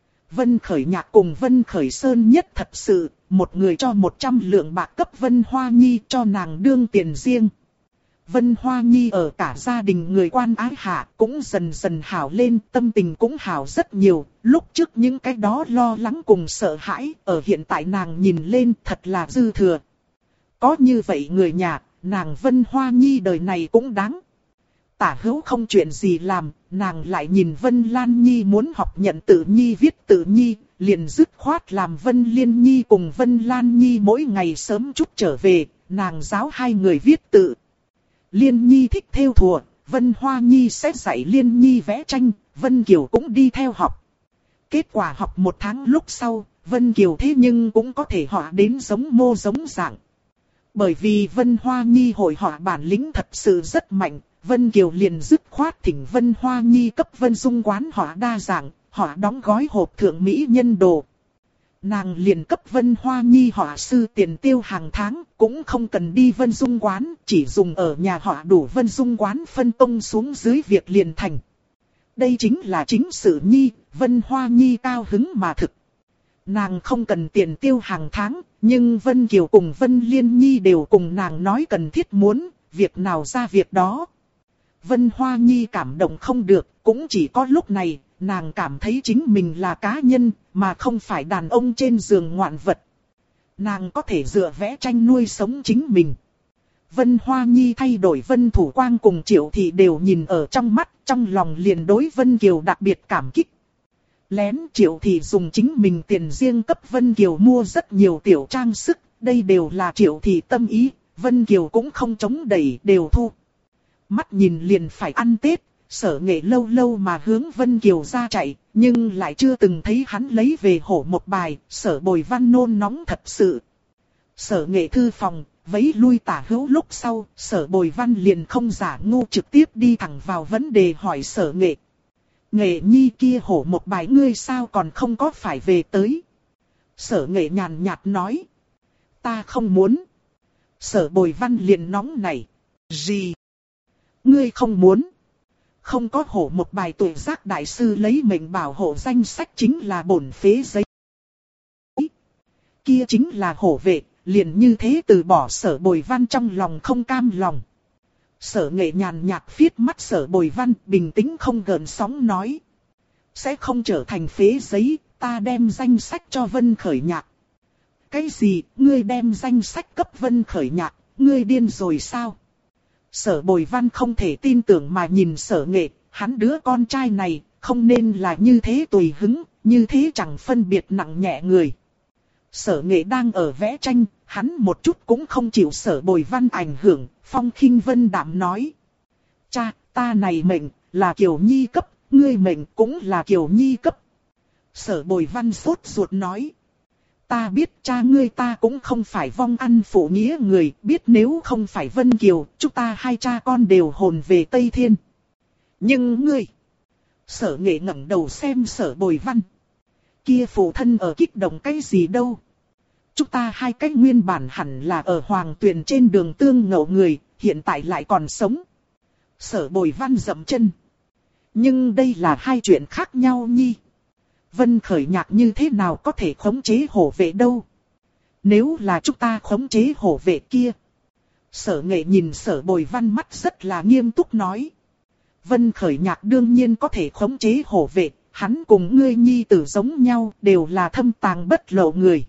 Vân Khởi Nhạc cùng Vân Khởi Sơn nhất thật sự, một người cho 100 lượng bạc cấp Vân Hoa Nhi cho nàng đương tiền riêng. Vân Hoa Nhi ở cả gia đình người quan ái hạ cũng dần dần hảo lên, tâm tình cũng hảo rất nhiều, lúc trước những cái đó lo lắng cùng sợ hãi, ở hiện tại nàng nhìn lên thật là dư thừa. Có như vậy người nhà, nàng Vân Hoa Nhi đời này cũng đáng. Tả hữu không chuyện gì làm, nàng lại nhìn Vân Lan Nhi muốn học nhận tự nhi viết tự nhi, liền dứt khoát làm Vân Liên Nhi cùng Vân Lan Nhi mỗi ngày sớm chút trở về, nàng giáo hai người viết tự. Liên Nhi thích thêu thùa, Vân Hoa Nhi sẽ dạy Liên Nhi vẽ tranh, Vân Kiều cũng đi theo học. Kết quả học 1 tháng lúc sau, Vân Kiều thế nhưng cũng có thể họa đến giống mô giống dạng. Bởi vì Vân Hoa Nhi hội họa bản lĩnh thật sự rất mạnh, Vân Kiều liền dứt khoát thỉnh Vân Hoa Nhi cấp Vân Dung quán họa đa dạng, họa đóng gói hộp thượng mỹ nhân đồ. Nàng liền cấp Vân Hoa Nhi họa sư tiền tiêu hàng tháng, cũng không cần đi Vân Dung quán, chỉ dùng ở nhà họa đủ Vân Dung quán phân công xuống dưới việc liền thành. Đây chính là chính sự nhi, Vân Hoa Nhi cao hứng mà thực. Nàng không cần tiền tiêu hàng tháng, nhưng Vân Kiều cùng Vân Liên Nhi đều cùng nàng nói cần thiết muốn, việc nào ra việc đó. Vân Hoa Nhi cảm động không được, cũng chỉ có lúc này, nàng cảm thấy chính mình là cá nhân, mà không phải đàn ông trên giường ngoạn vật. Nàng có thể dựa vẽ tranh nuôi sống chính mình. Vân Hoa Nhi thay đổi Vân Thủ Quang cùng Triệu Thị đều nhìn ở trong mắt, trong lòng liền đối Vân Kiều đặc biệt cảm kích. Lén Triệu Thị dùng chính mình tiền riêng cấp Vân Kiều mua rất nhiều tiểu trang sức, đây đều là Triệu Thị tâm ý, Vân Kiều cũng không chống đẩy, đều thu. Mắt nhìn liền phải ăn Tết, Sở Nghệ lâu lâu mà hướng Vân Kiều ra chạy, nhưng lại chưa từng thấy hắn lấy về hổ một bài, Sở Bồi Văn nôn nóng thật sự. Sở Nghệ thư phòng, vẫy lui tả hữu lúc sau, Sở Bồi Văn liền không giả ngu trực tiếp đi thẳng vào vấn đề hỏi Sở Nghệ. Nghệ nhi kia hổ một bài ngươi sao còn không có phải về tới? Sở Nghệ nhàn nhạt nói. Ta không muốn. Sở Bồi Văn liền nóng nảy. Gì? Ngươi không muốn? Không có hổ một bài tuổi giác đại sư lấy mệnh bảo hộ danh sách chính là bổn phế giấy. Kia chính là hổ vệ, liền như thế từ bỏ Sở Bồi Văn trong lòng không cam lòng. Sở Nghệ nhàn nhạt phiết mắt Sở Bồi Văn, bình tĩnh không gợn sóng nói. Sẽ không trở thành phế giấy, ta đem danh sách cho Vân Khởi Nhạc. Cái gì, ngươi đem danh sách cấp Vân Khởi Nhạc, ngươi điên rồi sao? Sở Bồi Văn không thể tin tưởng mà nhìn Sở Nghệ, hắn đứa con trai này, không nên là như thế tùy hứng, như thế chẳng phân biệt nặng nhẹ người. Sở Nghệ đang ở vẽ tranh, hắn một chút cũng không chịu Sở Bồi Văn ảnh hưởng, phong khinh vân đạm nói. Cha, ta này mệnh, là Kiều Nhi cấp, ngươi mệnh cũng là Kiều Nhi cấp. Sở Bồi Văn sốt ruột nói. Ta biết cha ngươi ta cũng không phải vong ăn phụ nghĩa người, biết nếu không phải Vân Kiều, chúng ta hai cha con đều hồn về Tây Thiên. Nhưng ngươi... Sở Nghệ ngẩng đầu xem Sở Bồi Văn. Kia phụ thân ở kích động cái gì đâu. Chúng ta hai cách nguyên bản hẳn là ở Hoàng Tuyền trên đường tương ngộ người, hiện tại lại còn sống. Sở Bồi Văn dậm chân. Nhưng đây là hai chuyện khác nhau nhi. Vân Khởi Nhạc như thế nào có thể khống chế hổ vệ đâu? Nếu là chúng ta khống chế hổ vệ kia. Sở Nghệ nhìn Sở Bồi Văn mắt rất là nghiêm túc nói. Vân Khởi Nhạc đương nhiên có thể khống chế hổ vệ, hắn cùng ngươi nhi tử giống nhau đều là thâm tàng bất lộ người.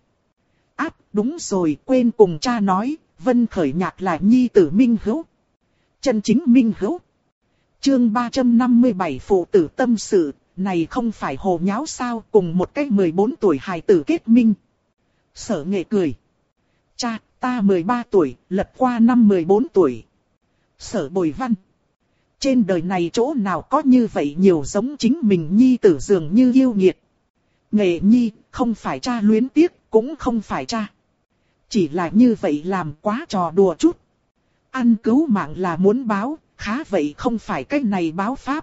Đúng rồi, quên cùng cha nói, Vân Khởi Nhạc là nhi tử minh hữu. Chân chính minh hữu. Chương 357 phụ tử tâm sự, này không phải hồ nháo sao, cùng một cái 14 tuổi hài tử kết minh. Sở Nghệ cười. Cha, ta 13 tuổi, lật qua năm 14 tuổi. Sở Bồi Văn. Trên đời này chỗ nào có như vậy nhiều giống chính mình nhi tử dường như yêu nghiệt. Nghệ nhi, không phải cha luyến tiếc, cũng không phải cha. Chỉ là như vậy làm quá trò đùa chút. Ăn cứu mạng là muốn báo, khá vậy không phải cách này báo pháp.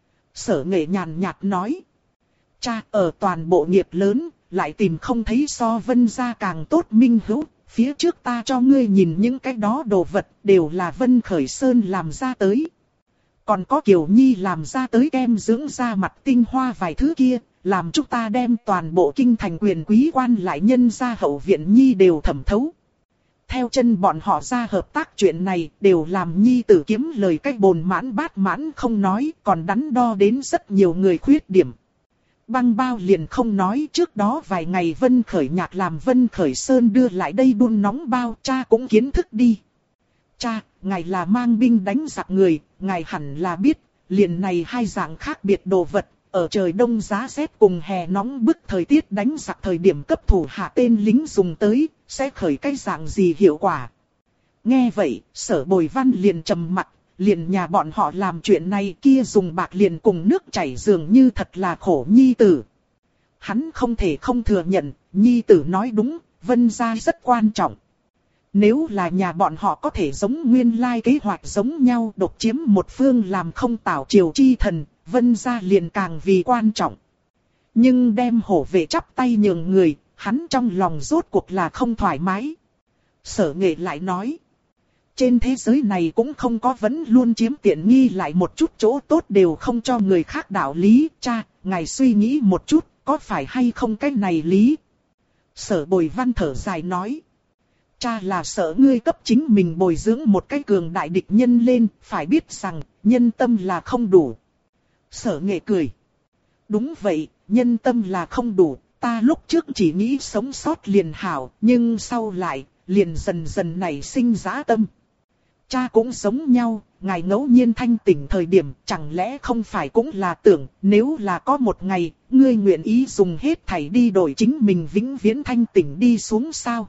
Sở Nghệ nhàn nhạt nói. Cha ở toàn bộ nghiệp lớn, lại tìm không thấy so Vân gia càng tốt minh hữu. Phía trước ta cho ngươi nhìn những cái đó đồ vật đều là Vân Khởi Sơn làm ra tới. Còn có Kiều Nhi làm ra tới kem dưỡng da mặt tinh hoa vài thứ kia. Làm chúng ta đem toàn bộ kinh thành quyền quý quan lại nhân gia hậu viện Nhi đều thẩm thấu. Theo chân bọn họ ra hợp tác chuyện này đều làm Nhi tử kiếm lời cách bồn mãn bát mãn không nói còn đắn đo đến rất nhiều người khuyết điểm. Băng bao liền không nói trước đó vài ngày Vân Khởi Nhạc làm Vân Khởi Sơn đưa lại đây đun nóng bao cha cũng kiến thức đi. Cha, ngài là mang binh đánh giặc người, ngài hẳn là biết, liền này hai dạng khác biệt đồ vật. Ở trời đông giá rét cùng hè nóng bức thời tiết đánh giặc thời điểm cấp thủ hạ tên lính dùng tới, sẽ khởi cái dạng gì hiệu quả. Nghe vậy, Sở Bồi Văn liền trầm mặt, liền nhà bọn họ làm chuyện này kia dùng bạc liền cùng nước chảy dường như thật là khổ nhi tử. Hắn không thể không thừa nhận, nhi tử nói đúng, Vân gia rất quan trọng. Nếu là nhà bọn họ có thể giống nguyên lai kế hoạch giống nhau độc chiếm một phương làm không tảo triều chi thần, Vân gia liền càng vì quan trọng. Nhưng đem hổ vệ chắp tay nhường người, hắn trong lòng rốt cuộc là không thoải mái. Sở Nghệ lại nói. Trên thế giới này cũng không có vẫn luôn chiếm tiện nghi lại một chút chỗ tốt đều không cho người khác đạo lý. Cha, ngài suy nghĩ một chút, có phải hay không cái này lý? Sở Bồi Văn thở dài nói. Cha là sợ ngươi cấp chính mình bồi dưỡng một cái cường đại địch nhân lên, phải biết rằng, nhân tâm là không đủ. Sở Nghệ cười. Đúng vậy, nhân tâm là không đủ, ta lúc trước chỉ nghĩ sống sót liền hảo, nhưng sau lại, liền dần dần nảy sinh dã tâm. Cha cũng giống nhau, ngài ngẫu nhiên thanh tỉnh thời điểm, chẳng lẽ không phải cũng là tưởng, nếu là có một ngày, ngươi nguyện ý dùng hết thảy đi đổi chính mình vĩnh viễn thanh tỉnh đi xuống sao?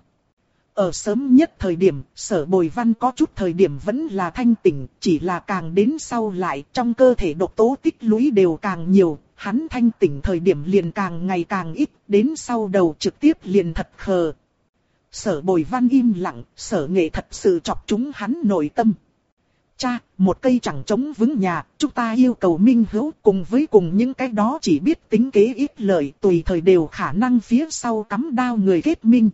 Ở sớm nhất thời điểm, Sở Bồi Văn có chút thời điểm vẫn là thanh tỉnh, chỉ là càng đến sau lại trong cơ thể độc tố tích lũy đều càng nhiều, hắn thanh tỉnh thời điểm liền càng ngày càng ít, đến sau đầu trực tiếp liền thật khờ. Sở Bồi Văn im lặng, Sở Nghệ thật sự chọc trúng hắn nội tâm. Cha, một cây chẳng chống vững nhà, chúng ta yêu cầu minh hữu cùng những cái đó chỉ biết tính kế ít lợi tùy thời đều khả năng phía sau cắm đao người kết minh.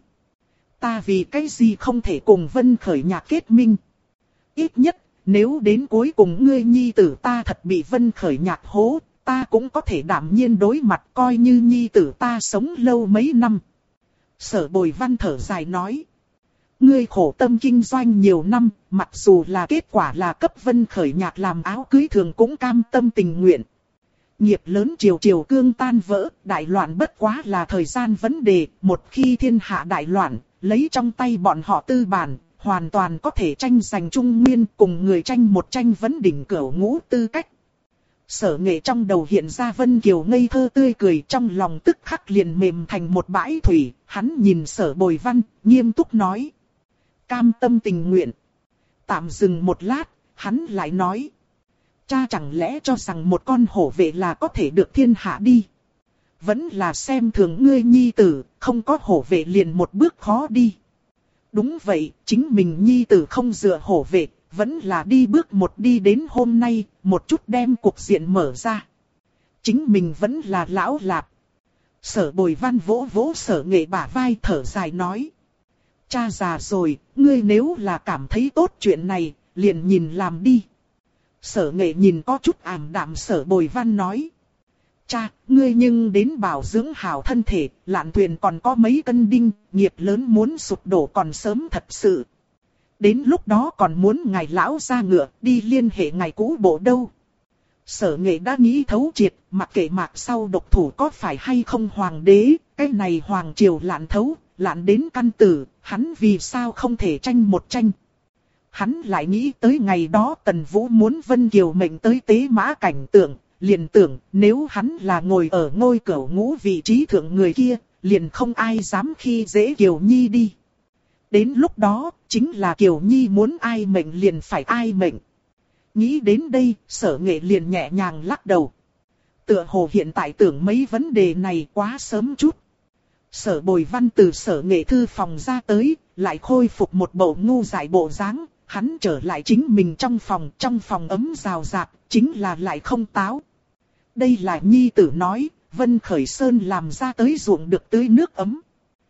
Ta vì cái gì không thể cùng Vân Khởi Nhạc kết minh? Ít nhất, nếu đến cuối cùng ngươi nhi tử ta thật bị Vân Khởi Nhạc hố, ta cũng có thể đảm nhiên đối mặt coi như nhi tử ta sống lâu mấy năm. Sở Bồi Văn thở dài nói. Ngươi khổ tâm kinh doanh nhiều năm, mặc dù là kết quả là cấp Vân Khởi Nhạc làm áo cưới thường cũng cam tâm tình nguyện. Nghiệp lớn triều triều cương tan vỡ, đại loạn bất quá là thời gian vấn đề, một khi thiên hạ đại loạn, lấy trong tay bọn họ tư bản, hoàn toàn có thể tranh giành Trung Nguyên cùng người tranh một tranh vấn đỉnh cửu ngũ tư cách. Sở Nghệ trong đầu hiện ra Vân Kiều ngây thơ tươi cười, trong lòng tức khắc liền mềm thành một bãi thủy, hắn nhìn Sở Bồi Văn, nghiêm túc nói. Cam tâm tình nguyện. Tạm dừng một lát, hắn lại nói. Cha chẳng lẽ cho rằng một con hổ vệ là có thể được thiên hạ đi. Vẫn là xem thường ngươi nhi tử, không có hổ vệ liền một bước khó đi. Đúng vậy, chính mình nhi tử không dựa hổ vệ, vẫn là đi bước một đi đến hôm nay, một chút đem cục diện mở ra. Chính mình vẫn là lão lạp. Sở Bồi Văn vỗ vỗ Sở Nghệ bả vai thở dài nói. Cha già rồi, ngươi nếu là cảm thấy tốt chuyện này, liền nhìn làm đi. Sở Nghệ nhìn có chút ảm đạm Sở Bồi Văn nói. Cha, ngươi nhưng đến bảo dưỡng hảo thân thể, Lạn Thuyền còn có mấy cân đinh, nghiệp lớn muốn sụp đổ còn sớm thật sự. Đến lúc đó còn muốn ngài lão ra ngựa, đi liên hệ ngài cũ bộ đâu. Sở Nghệ đã nghĩ thấu triệt, mặc kệ mạc sau độc thủ có phải hay không hoàng đế, cái này hoàng triều Lạn thấu, Lạn đến căn tử, hắn vì sao không thể tranh một tranh. Hắn lại nghĩ tới ngày đó Tần Vũ muốn Vân Kiều mệnh tới tế mã cảnh tượng, liền tưởng nếu hắn là ngồi ở ngôi cửu ngũ vị trí thượng người kia, liền không ai dám khi dễ Kiều Nhi đi. Đến lúc đó, chính là Kiều Nhi muốn ai mệnh liền phải ai mệnh. Nghĩ đến đây, Sở Nghệ liền nhẹ nhàng lắc đầu. Tựa hồ hiện tại tưởng mấy vấn đề này quá sớm chút. Sở Bồi Văn từ Sở Nghệ thư phòng ra tới, lại khôi phục một bộ ngu dại bộ dáng, hắn trở lại chính mình trong phòng ấm rào rạc, chính là lại không táo. Đây là nhi tử nói, Vân Khởi Sơn làm ra tới ruộng được tưới nước ấm.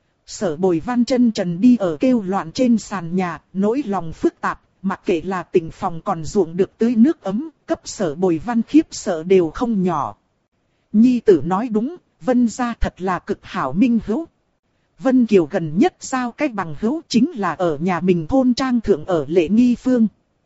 Sở Bồi Văn chân trần đi ở kêu loạn trên sàn nhà, nỗi lòng phức tạp, mặc kệ là tỉnh phòng còn ruộng được tưới nước ấm, cấp Sở Bồi Văn khiếp sợ đều không nhỏ. Nhi tử nói đúng, Vân gia thật là cực hảo minh hữu. Vân Kiều gần nhất giao cách bằng hữu chính là ở nhà mình thôn trang thượng ở Lệ Nghi Phương.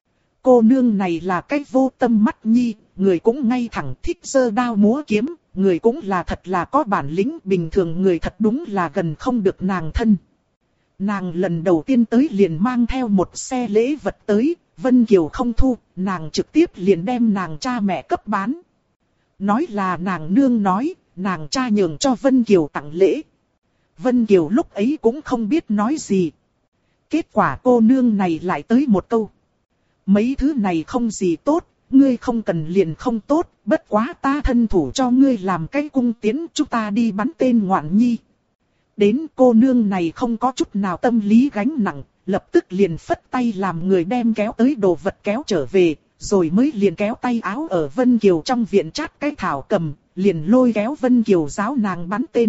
Cô nương này là cái vô tâm mắt nhi, người cũng ngay thẳng thích giơ đao múa kiếm, người cũng là thật là có bản lĩnh, bình thường người thật đúng là gần không được nàng thân. Nàng lần đầu tiên tới liền mang theo một xe lễ vật tới, Vân Kiều không thu, nàng trực tiếp liền đem nàng cha mẹ cấp bán. Nói là nàng nương nói, nàng cha nhường cho Vân Kiều tặng lễ. Vân Kiều lúc ấy cũng không biết nói gì. Kết quả cô nương này lại tới một câu. Mấy thứ này không gì tốt, ngươi không cần liền không tốt, bất quá ta thân thủ cho ngươi làm cái cung tiến, chúng ta đi bắn tên ngoạn nhi. Đến cô nương này không có chút nào tâm lý gánh nặng, lập tức liền phất tay làm người đem kéo tới đồ vật kéo trở về, rồi mới liền kéo tay áo ở Vân Kiều trong viện chát cái thảo cầm, liền lôi kéo Vân Kiều giáo nàng bắn tên.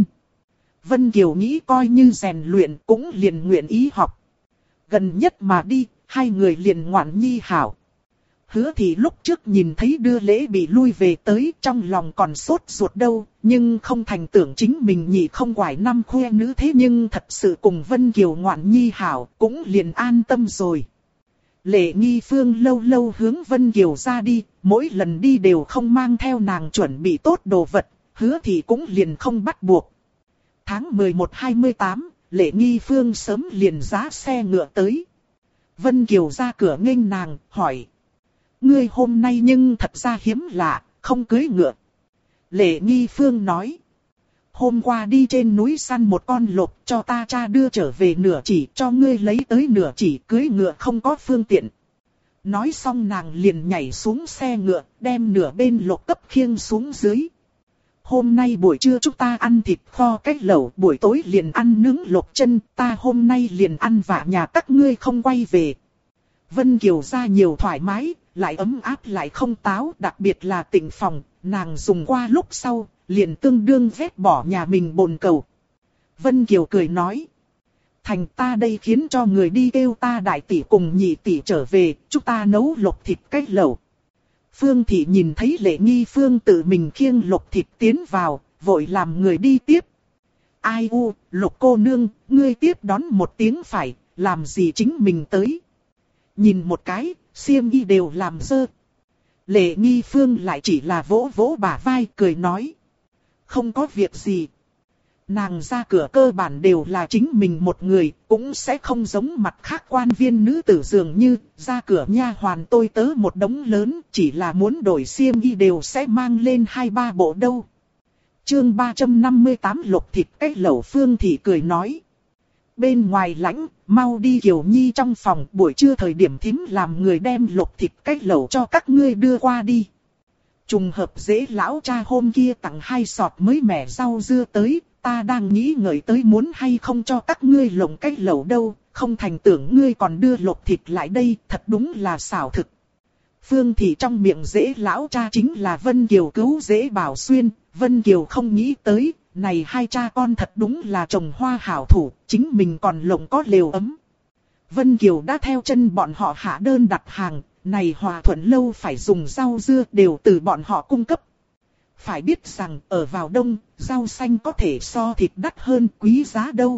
Vân Kiều nghĩ coi như rèn luyện cũng liền nguyện ý học. Gần nhất mà đi, hai người liền ngoạn nhi hảo. Hứa thì lúc trước nhìn thấy đưa lễ bị lui về tới, trong lòng còn sốt ruột đâu, nhưng không thành tưởng chính mình nhị không quải năm khoe nữ thế nhưng thật sự cùng Vân Kiều ngoạn nhi hảo, cũng liền an tâm rồi. Lệ Nghi Phương lâu lâu hướng Vân Kiều ra đi, mỗi lần đi đều không mang theo nàng chuẩn bị tốt đồ vật, hứa thì cũng liền không bắt buộc. Tháng 11-28, Lệ Nghi Phương sớm liền giá xe ngựa tới. Vân Kiều ra cửa nghênh nàng, hỏi. Ngươi hôm nay nhưng thật ra hiếm lạ, không cưới ngựa. Lệ Nghi Phương nói. Hôm qua đi trên núi săn một con lộc cho ta cha đưa trở về nửa chỉ, cho ngươi lấy tới nửa chỉ, cưới ngựa không có phương tiện. Nói xong nàng liền nhảy xuống xe ngựa, đem nửa bên lộc cấp khiêng xuống dưới. hôm nay buổi trưa chúng ta ăn thịt kho cách lẩu, buổi tối liền ăn nướng lộc chân, ta hôm nay liền ăn vạ nhà các ngươi không quay về. Vân Kiều ra nhiều thoải mái, lại ấm áp lại không táo, đặc biệt là tịnh phòng, nàng dùng qua lúc sau, liền tương đương vét bỏ nhà mình bồn cầu. Vân Kiều cười nói, thành ta đây khiến cho người đi kêu ta đại tỷ cùng nhị tỷ trở về, chúng ta nấu lộc thịt cách lẩu. Phương Thị nhìn thấy Lệ Nghi Phương tự mình khiêng lộc thịt tiến vào, vội làm người đi tiếp. Ai u, Lục cô nương, ngươi tiếp đón một tiếng phải, làm gì chính mình tới. Nhìn một cái, xiêm y đều làm dơ. Lệ Nghi Phương lại chỉ là vỗ vỗ bả vai cười nói. Không có việc gì. Nàng ra cửa cơ bản đều là chính mình một người, cũng sẽ không giống mặt khác quan viên nữ tử dường như, ra cửa nha hoàn tôi tớ một đống lớn, chỉ là muốn đổi xiêm y đều sẽ mang lên 2-3 bộ đâu. Chương 358 lộc thịt cách lẩu. Phương Thị cười nói. Bên ngoài lãnh, mau đi Kiều Nhi trong phòng, buổi trưa thời điểm thím làm người đem lộc thịt cách lẩu cho các ngươi đưa qua đi. Trùng hợp dễ lão cha hôm kia tặng 2 sọt mới mẻ rau dưa tới, ta đang nghĩ ngợi tới muốn hay không cho các ngươi lộng cách lẩu đâu, không thành tưởng ngươi còn đưa lộc thịt lại đây, thật đúng là xảo thực. Phương Thị trong miệng dễ lão cha chính là Vân Kiều cứu dễ Bảo Xuyên, Vân Kiều không nghĩ tới, này hai cha con thật đúng là trồng hoa hảo thủ, chính mình còn lộng có lều ấm. Vân Kiều đã theo chân bọn họ hạ đơn đặt hàng, này Hòa Thuận lâu phải dùng rau dưa đều từ bọn họ cung cấp. Phải biết rằng ở vào đông, rau xanh có thể so thịt đắt hơn, quý giá đâu.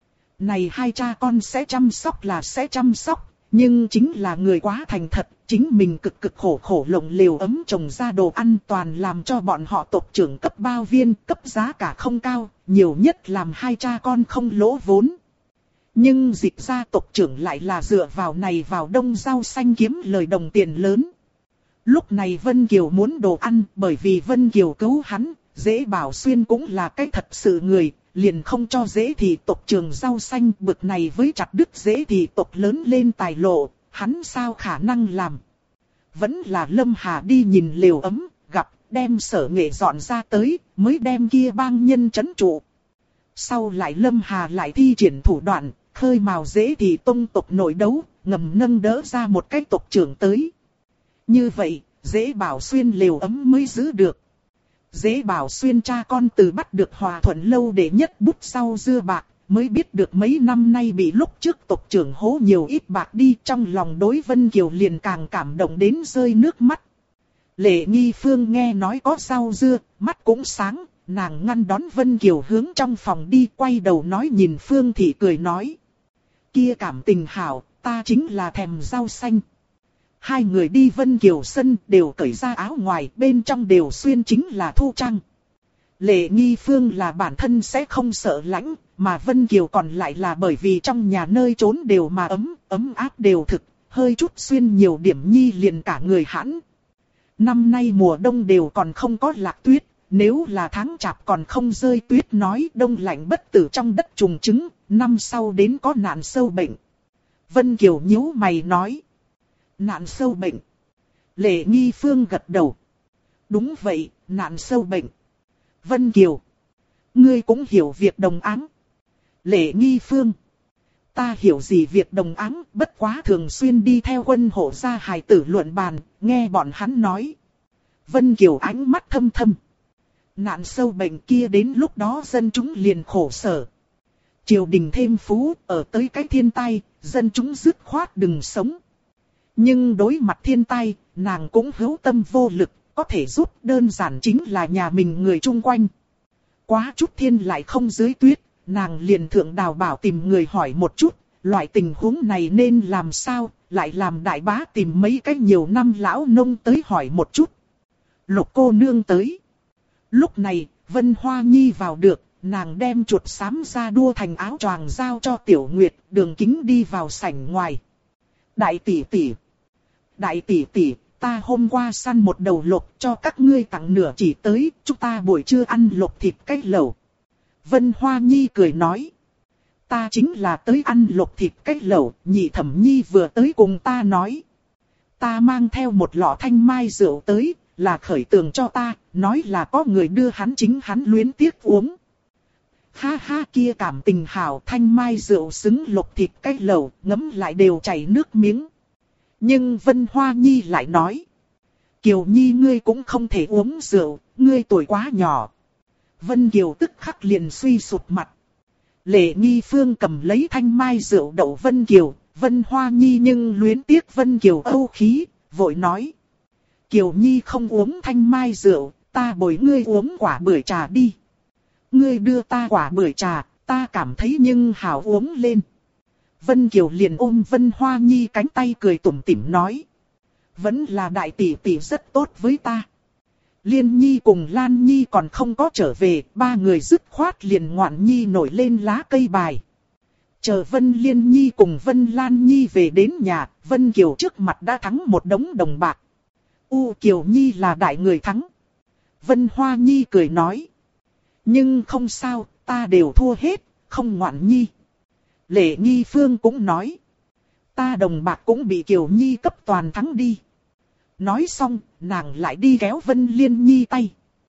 Này hai cha con sẽ chăm sóc là sẽ chăm sóc, nhưng chính là người quá thành thật, chính mình cực cực khổ khổ lộng lều ấm trồng ra đồ ăn toàn làm cho bọn họ tộc trưởng cấp bao viên, cấp giá cả không cao, nhiều nhất làm hai cha con không lỗ vốn. Nhưng dịch ra tộc trưởng lại là dựa vào này vào đông rau xanh kiếm lời đồng tiền lớn. Lúc này Vân Kiều muốn đồ ăn, bởi vì Vân Kiều cứu hắn, dễ Bảo Xuyên cũng là cái thật sự người, liền không cho dễ thị tộc trường rau xanh bực này với chặt đứt dễ thị tộc lớn lên tài lộ, hắn sao khả năng làm. Vẫn là Lâm Hà đi nhìn lều ấm, gặp, đem Sở Nghệ dọn ra tới, mới đem kia bang nhân trấn trụ. Sau lại Lâm Hà lại thi triển thủ đoạn, khơi mào dễ thị tông tộc nội đấu, ngầm nâng đỡ ra một cái tộc trưởng tới. Như vậy, dễ Bảo Xuyên lều ấm mới giữ được. Dễ Bảo Xuyên cha con từ bắt được Hòa Thuận lâu để nhất bút sau dưa bạc, mới biết được mấy năm nay bị lúc trước tộc trưởng hố nhiều ít bạc đi, trong lòng đối Vân Kiều liền càng cảm động đến rơi nước mắt. Lệ Nghi Phương nghe nói có rau dưa, mắt cũng sáng, nàng ngăn đón Vân Kiều hướng trong phòng đi, quay đầu nói nhìn Phương Thị cười nói. Kia cảm tình hảo, ta chính là thèm rau xanh. Hai người đi Vân Kiều sân đều cởi ra áo ngoài, bên trong đều xuyên chính là thu trang. Lệ Nghi Phương là bản thân sẽ không sợ lạnh, mà Vân Kiều còn lại là bởi vì trong nhà nơi trốn đều mà ấm áp đều thực, hơi chút xuyên nhiều điểm nhi liền cả người hãn. Năm nay mùa đông đều còn không có lạc tuyết, nếu là tháng chạp còn không rơi tuyết nói đông lạnh bất tử trong đất trùng trứng, năm sau đến có nạn sâu bệnh. Vân Kiều nhíu mày nói. Nạn sâu bệnh. Lệ Nghi Phương gật đầu. Đúng vậy, nạn sâu bệnh. Vân Kiều. Ngươi cũng hiểu việc đồng áng. Lệ Nghi Phương. Ta hiểu gì việc đồng áng, bất quá thường xuyên đi theo quân hộ gia hài tử luận bàn, nghe bọn hắn nói. Vân Kiều ánh mắt thâm thâm. Nạn sâu bệnh kia đến lúc đó dân chúng liền khổ sở. Triều đình thêm phú, ở tới cái thiên tai, dân chúng dứt khoát đừng sống. Nhưng đối mặt thiên tai, nàng cũng hữu tâm vô lực, có thể giúp đơn giản chính là nhà mình người chung quanh. Quá chút thiên lại không dưới tuyết, nàng liền thượng đào bảo tìm người hỏi một chút, loại tình huống này nên làm sao, lại làm đại bá tìm mấy cái nhiều năm lão nông tới hỏi một chút. Lục cô nương tới. Lúc này, Vân Hoa Nhi vào được, nàng đem chuột xám ra đua thành áo choàng giao cho Tiểu Nguyệt, Đường Kính đi vào sảnh ngoài. Đại tỷ tỷ. Đại tỷ tỷ, ta hôm qua săn một đầu lộc cho các ngươi tặng nửa chỉ tới, chúng ta buổi trưa ăn lộc thịt cách lẩu. Vân Hoa Nhi cười nói. Ta chính là tới ăn lộc thịt cách lẩu, Nhị Thẩm Nhi vừa tới cùng ta nói. Ta mang theo một lọ thanh mai rượu tới, là khởi tường cho ta, nói là có người đưa hắn chính hắn luyến tiếc uống. Ha ha, kia cảm tình hảo, thanh mai rượu xứng lục thịt cái lẩu, ngấm lại đều chảy nước miếng. Nhưng Vân Hoa Nhi lại nói, Kiều Nhi ngươi cũng không thể uống rượu, ngươi tuổi quá nhỏ. Vân Kiều tức khắc liền suy sụp mặt. Lệ Nghi Phương cầm lấy thanh mai rượu đậu Vân Kiều, Vân Hoa Nhi nhưng luyến tiếc Vân Kiều âu khí, vội nói. Kiều Nhi không uống thanh mai rượu, ta bồi ngươi uống quả bưởi trà đi. Ngươi đưa ta quả bưởi trà, ta cảm thấy nhưng hảo uống lên. Vân Kiều liền ôm Vân Hoa Nhi cánh tay cười tủm tỉm nói. Vẫn là đại tỷ tỷ rất tốt với ta. Liên Nhi cùng Lan Nhi còn không có trở về, ba người dứt khoát liền ngoạn nhi nổi lên lá cây bài. Chờ Vân Liên Nhi cùng Vân Lan Nhi về đến nhà, Vân Kiều trước mặt đã thắng một đống đồng bạc. Kiều Nhi là đại người thắng. Vân Hoa Nhi cười nói. Nhưng không sao, ta đều thua hết, không ngoạn nhi. Lệ Nghi Phương cũng nói. Ta đồng bạc cũng bị Kiều Nhi cấp toàn thắng đi. Nói xong, nàng lại đi kéo Vân Liên Nhi tay.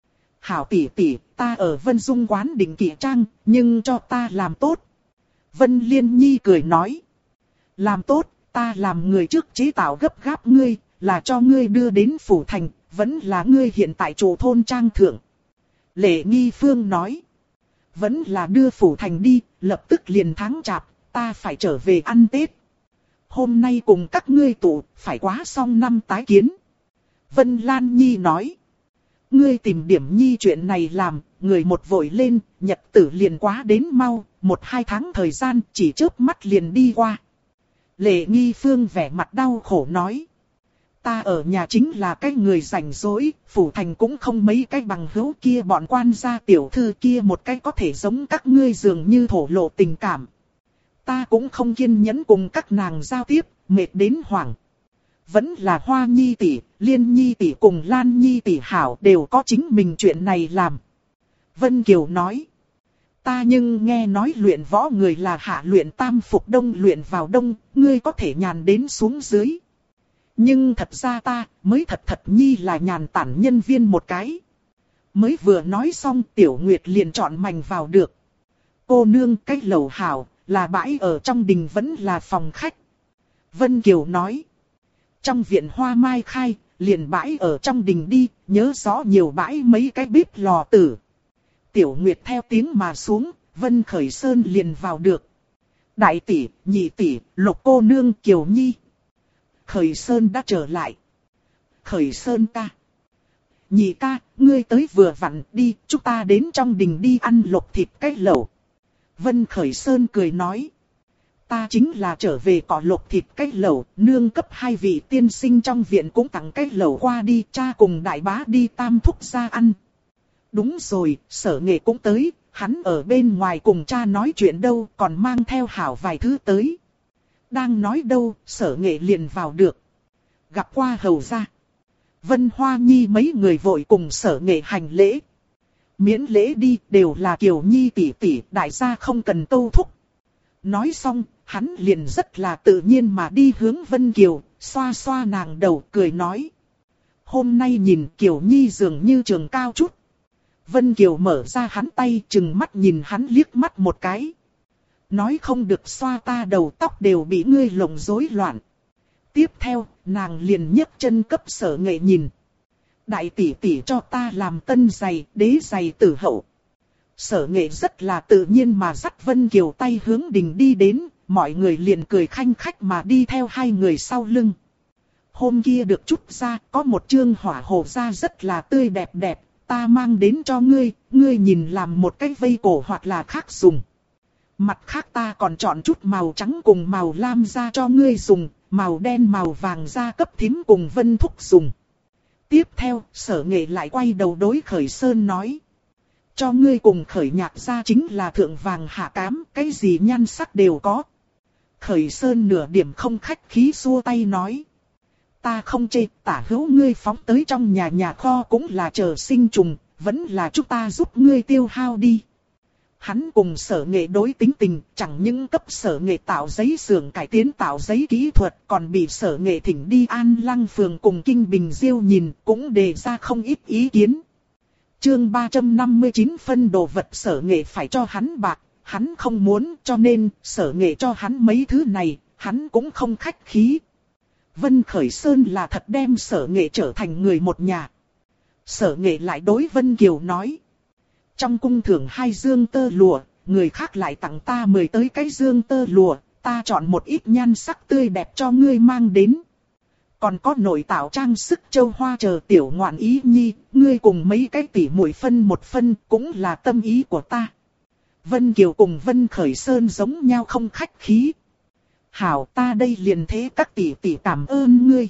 Hảo tỷ tỷ, ta ở Vân Dung quán định kỷ trang, nhưng cho ta làm tốt. Vân Liên Nhi cười nói. Làm tốt, ta làm người trước chế tạo gấp gáp ngươi, là cho ngươi đưa đến phủ thành, vẫn là ngươi hiện tại chủ thôn trang thượng. Lệ Nghi Phương nói. Vẫn là đưa phủ thành đi, lập tức liền tháng chạp, ta phải trở về ăn Tết. Hôm nay cùng các ngươi tụ, phải quá xong năm tái kiến. Vân Lan Nhi nói. Ngươi tìm điểm nhi chuyện này làm, người một vội lên, nhật tử liền quá đến mau, 1-2 tháng thời gian chỉ chớp mắt liền đi qua. Lệ Nghi Phương vẻ mặt đau khổ nói. Ta ở nhà chính là cái người rảnh rỗi, phủ thành cũng không mấy cái bằng hữu kia bọn quan gia tiểu thư kia một cái có thể giống các ngươi dường như thổ lộ tình cảm. Ta cũng không kiên nhẫn cùng các nàng giao tiếp, mệt đến hoảng. Vẫn là Hoa Nhi tỷ, Liên Nhi tỷ cùng Lan Nhi tỷ hảo đều có chính mình chuyện này làm. Vân Kiều nói. Ta nhưng nghe nói luyện võ người là hạ luyện tam phục đông luyện vào đông, ngươi có thể nhàn đến xuống dưới. Nhưng thật ra ta mới thật nhi là nhàn tản nhân viên một cái. Mới vừa nói xong Tiểu Nguyệt liền chọn mảnh vào được. Cô nương cái lẩu hảo, là bãi ở trong đình vẫn là phòng khách. Vân Kiều nói. Trong viện hoa mai khai, liền bãi ở trong đình đi, nhớ rõ nhiều bãi mấy cái bếp lò tử. Tiểu Nguyệt theo tiếng mà xuống, Vân Khởi Sơn liền vào được. Đại tỷ, nhị tỷ, Lục cô nương Kiều Nhi. Khởi Sơn đã trở lại. Khởi Sơn ca. Nhị ca, ngươi tới vừa vặn đi, chúng ta đến trong đình đi ăn lộc thịt cái lẩu. Vân Khởi Sơn cười nói. Ta chính là trở về cỏ lộc thịt cái lẩu, nương cấp 2 vị tiên sinh trong viện cũng tặng cái lẩu qua đi, cha cùng đại bá đi Tam Thúc ra ăn. Đúng rồi, Sở Nghệ cũng tới, hắn ở bên ngoài cùng cha nói chuyện đâu, còn mang theo hảo vài thứ tới. Đang nói đâu, Sở Nghệ liền vào được. Gặp qua hầu gia. Vân Hoa Nhi mấy người vội cùng Sở Nghệ hành lễ. Miễn lễ đi, đều là Kiều Nhi tỷ tỷ, đại gia không cần tâu thúc. Nói xong, hắn liền rất là tự nhiên mà đi hướng Vân Kiều, xoa xoa nàng đầu, cười nói. Hôm nay nhìn Kiều Nhi dường như trường cao chút. Vân Kiều mở ra hắn tay, chừng mắt nhìn hắn liếc mắt một cái. Nói không được xoa ta đầu tóc đều bị ngươi lộng rối loạn. Tiếp theo, nàng liền nhấc chân cấp Sở Nghệ nhìn. Đại tỷ tỷ cho ta làm tân giày, đế giày tử hậu. Sở Nghệ rất là tự nhiên mà dắt Vân Kiều tay hướng đình đi đến, mọi người liền cười khanh khách mà đi theo hai người sau lưng. Hôm kia được chút ra, có một chương hỏa hồ da rất là tươi đẹp đẹp, ta mang đến cho ngươi, ngươi nhìn làm một cái vây cổ hoặc là khác dùng. Mặt khác ta còn chọn chút màu trắng cùng màu lam da cho ngươi dùng, màu đen màu vàng da cấp thím cùng Vân Thúc dùng. Tiếp theo, Sở Nghệ lại quay đầu đối Khởi Sơn nói. Cho ngươi cùng Khởi Nhạc ra chính là thượng vàng hạ cám, cái gì nhan sắc đều có. Khởi Sơn nửa điểm không khách khí xua tay nói. Ta không chê, tả hữu ngươi phóng tới trong nhà kho cũng là chờ sinh trùng, vẫn là chúng ta giúp ngươi tiêu hao đi. Hắn cùng Sở Nghệ đối tính tình, chẳng những cấp Sở Nghệ tạo giấy xưởng cải tiến tạo giấy kỹ thuật, còn bị Sở Nghệ thỉnh đi An Lăng phường cùng Kinh Bình Diêu nhìn, cũng đề ra không ít ý kiến. Chương 359 phân đồ vật Sở Nghệ phải cho hắn bạc, hắn không muốn, cho nên Sở Nghệ cho hắn mấy thứ này, hắn cũng không khách khí. Vân Khởi Sơn là thật đem Sở Nghệ trở thành người một nhà. Sở Nghệ lại đối Vân Kiều nói. Trong cung thưởng 2 dương tơ lụa, người khác lại tặng ta 10 tới cái dương tơ lụa, ta chọn một ít nhan sắc tươi đẹp cho ngươi mang đến. Còn có nội tạo trang sức châu hoa chờ tiểu ngoạn ý nhi, ngươi cùng mấy cái tỉ muội phân một phân cũng là tâm ý của ta. Vân Kiều cùng Vân Khởi Sơn giống nhau không khách khí. Hảo, ta đây liền thế các tỷ tỷ cảm ơn ngươi.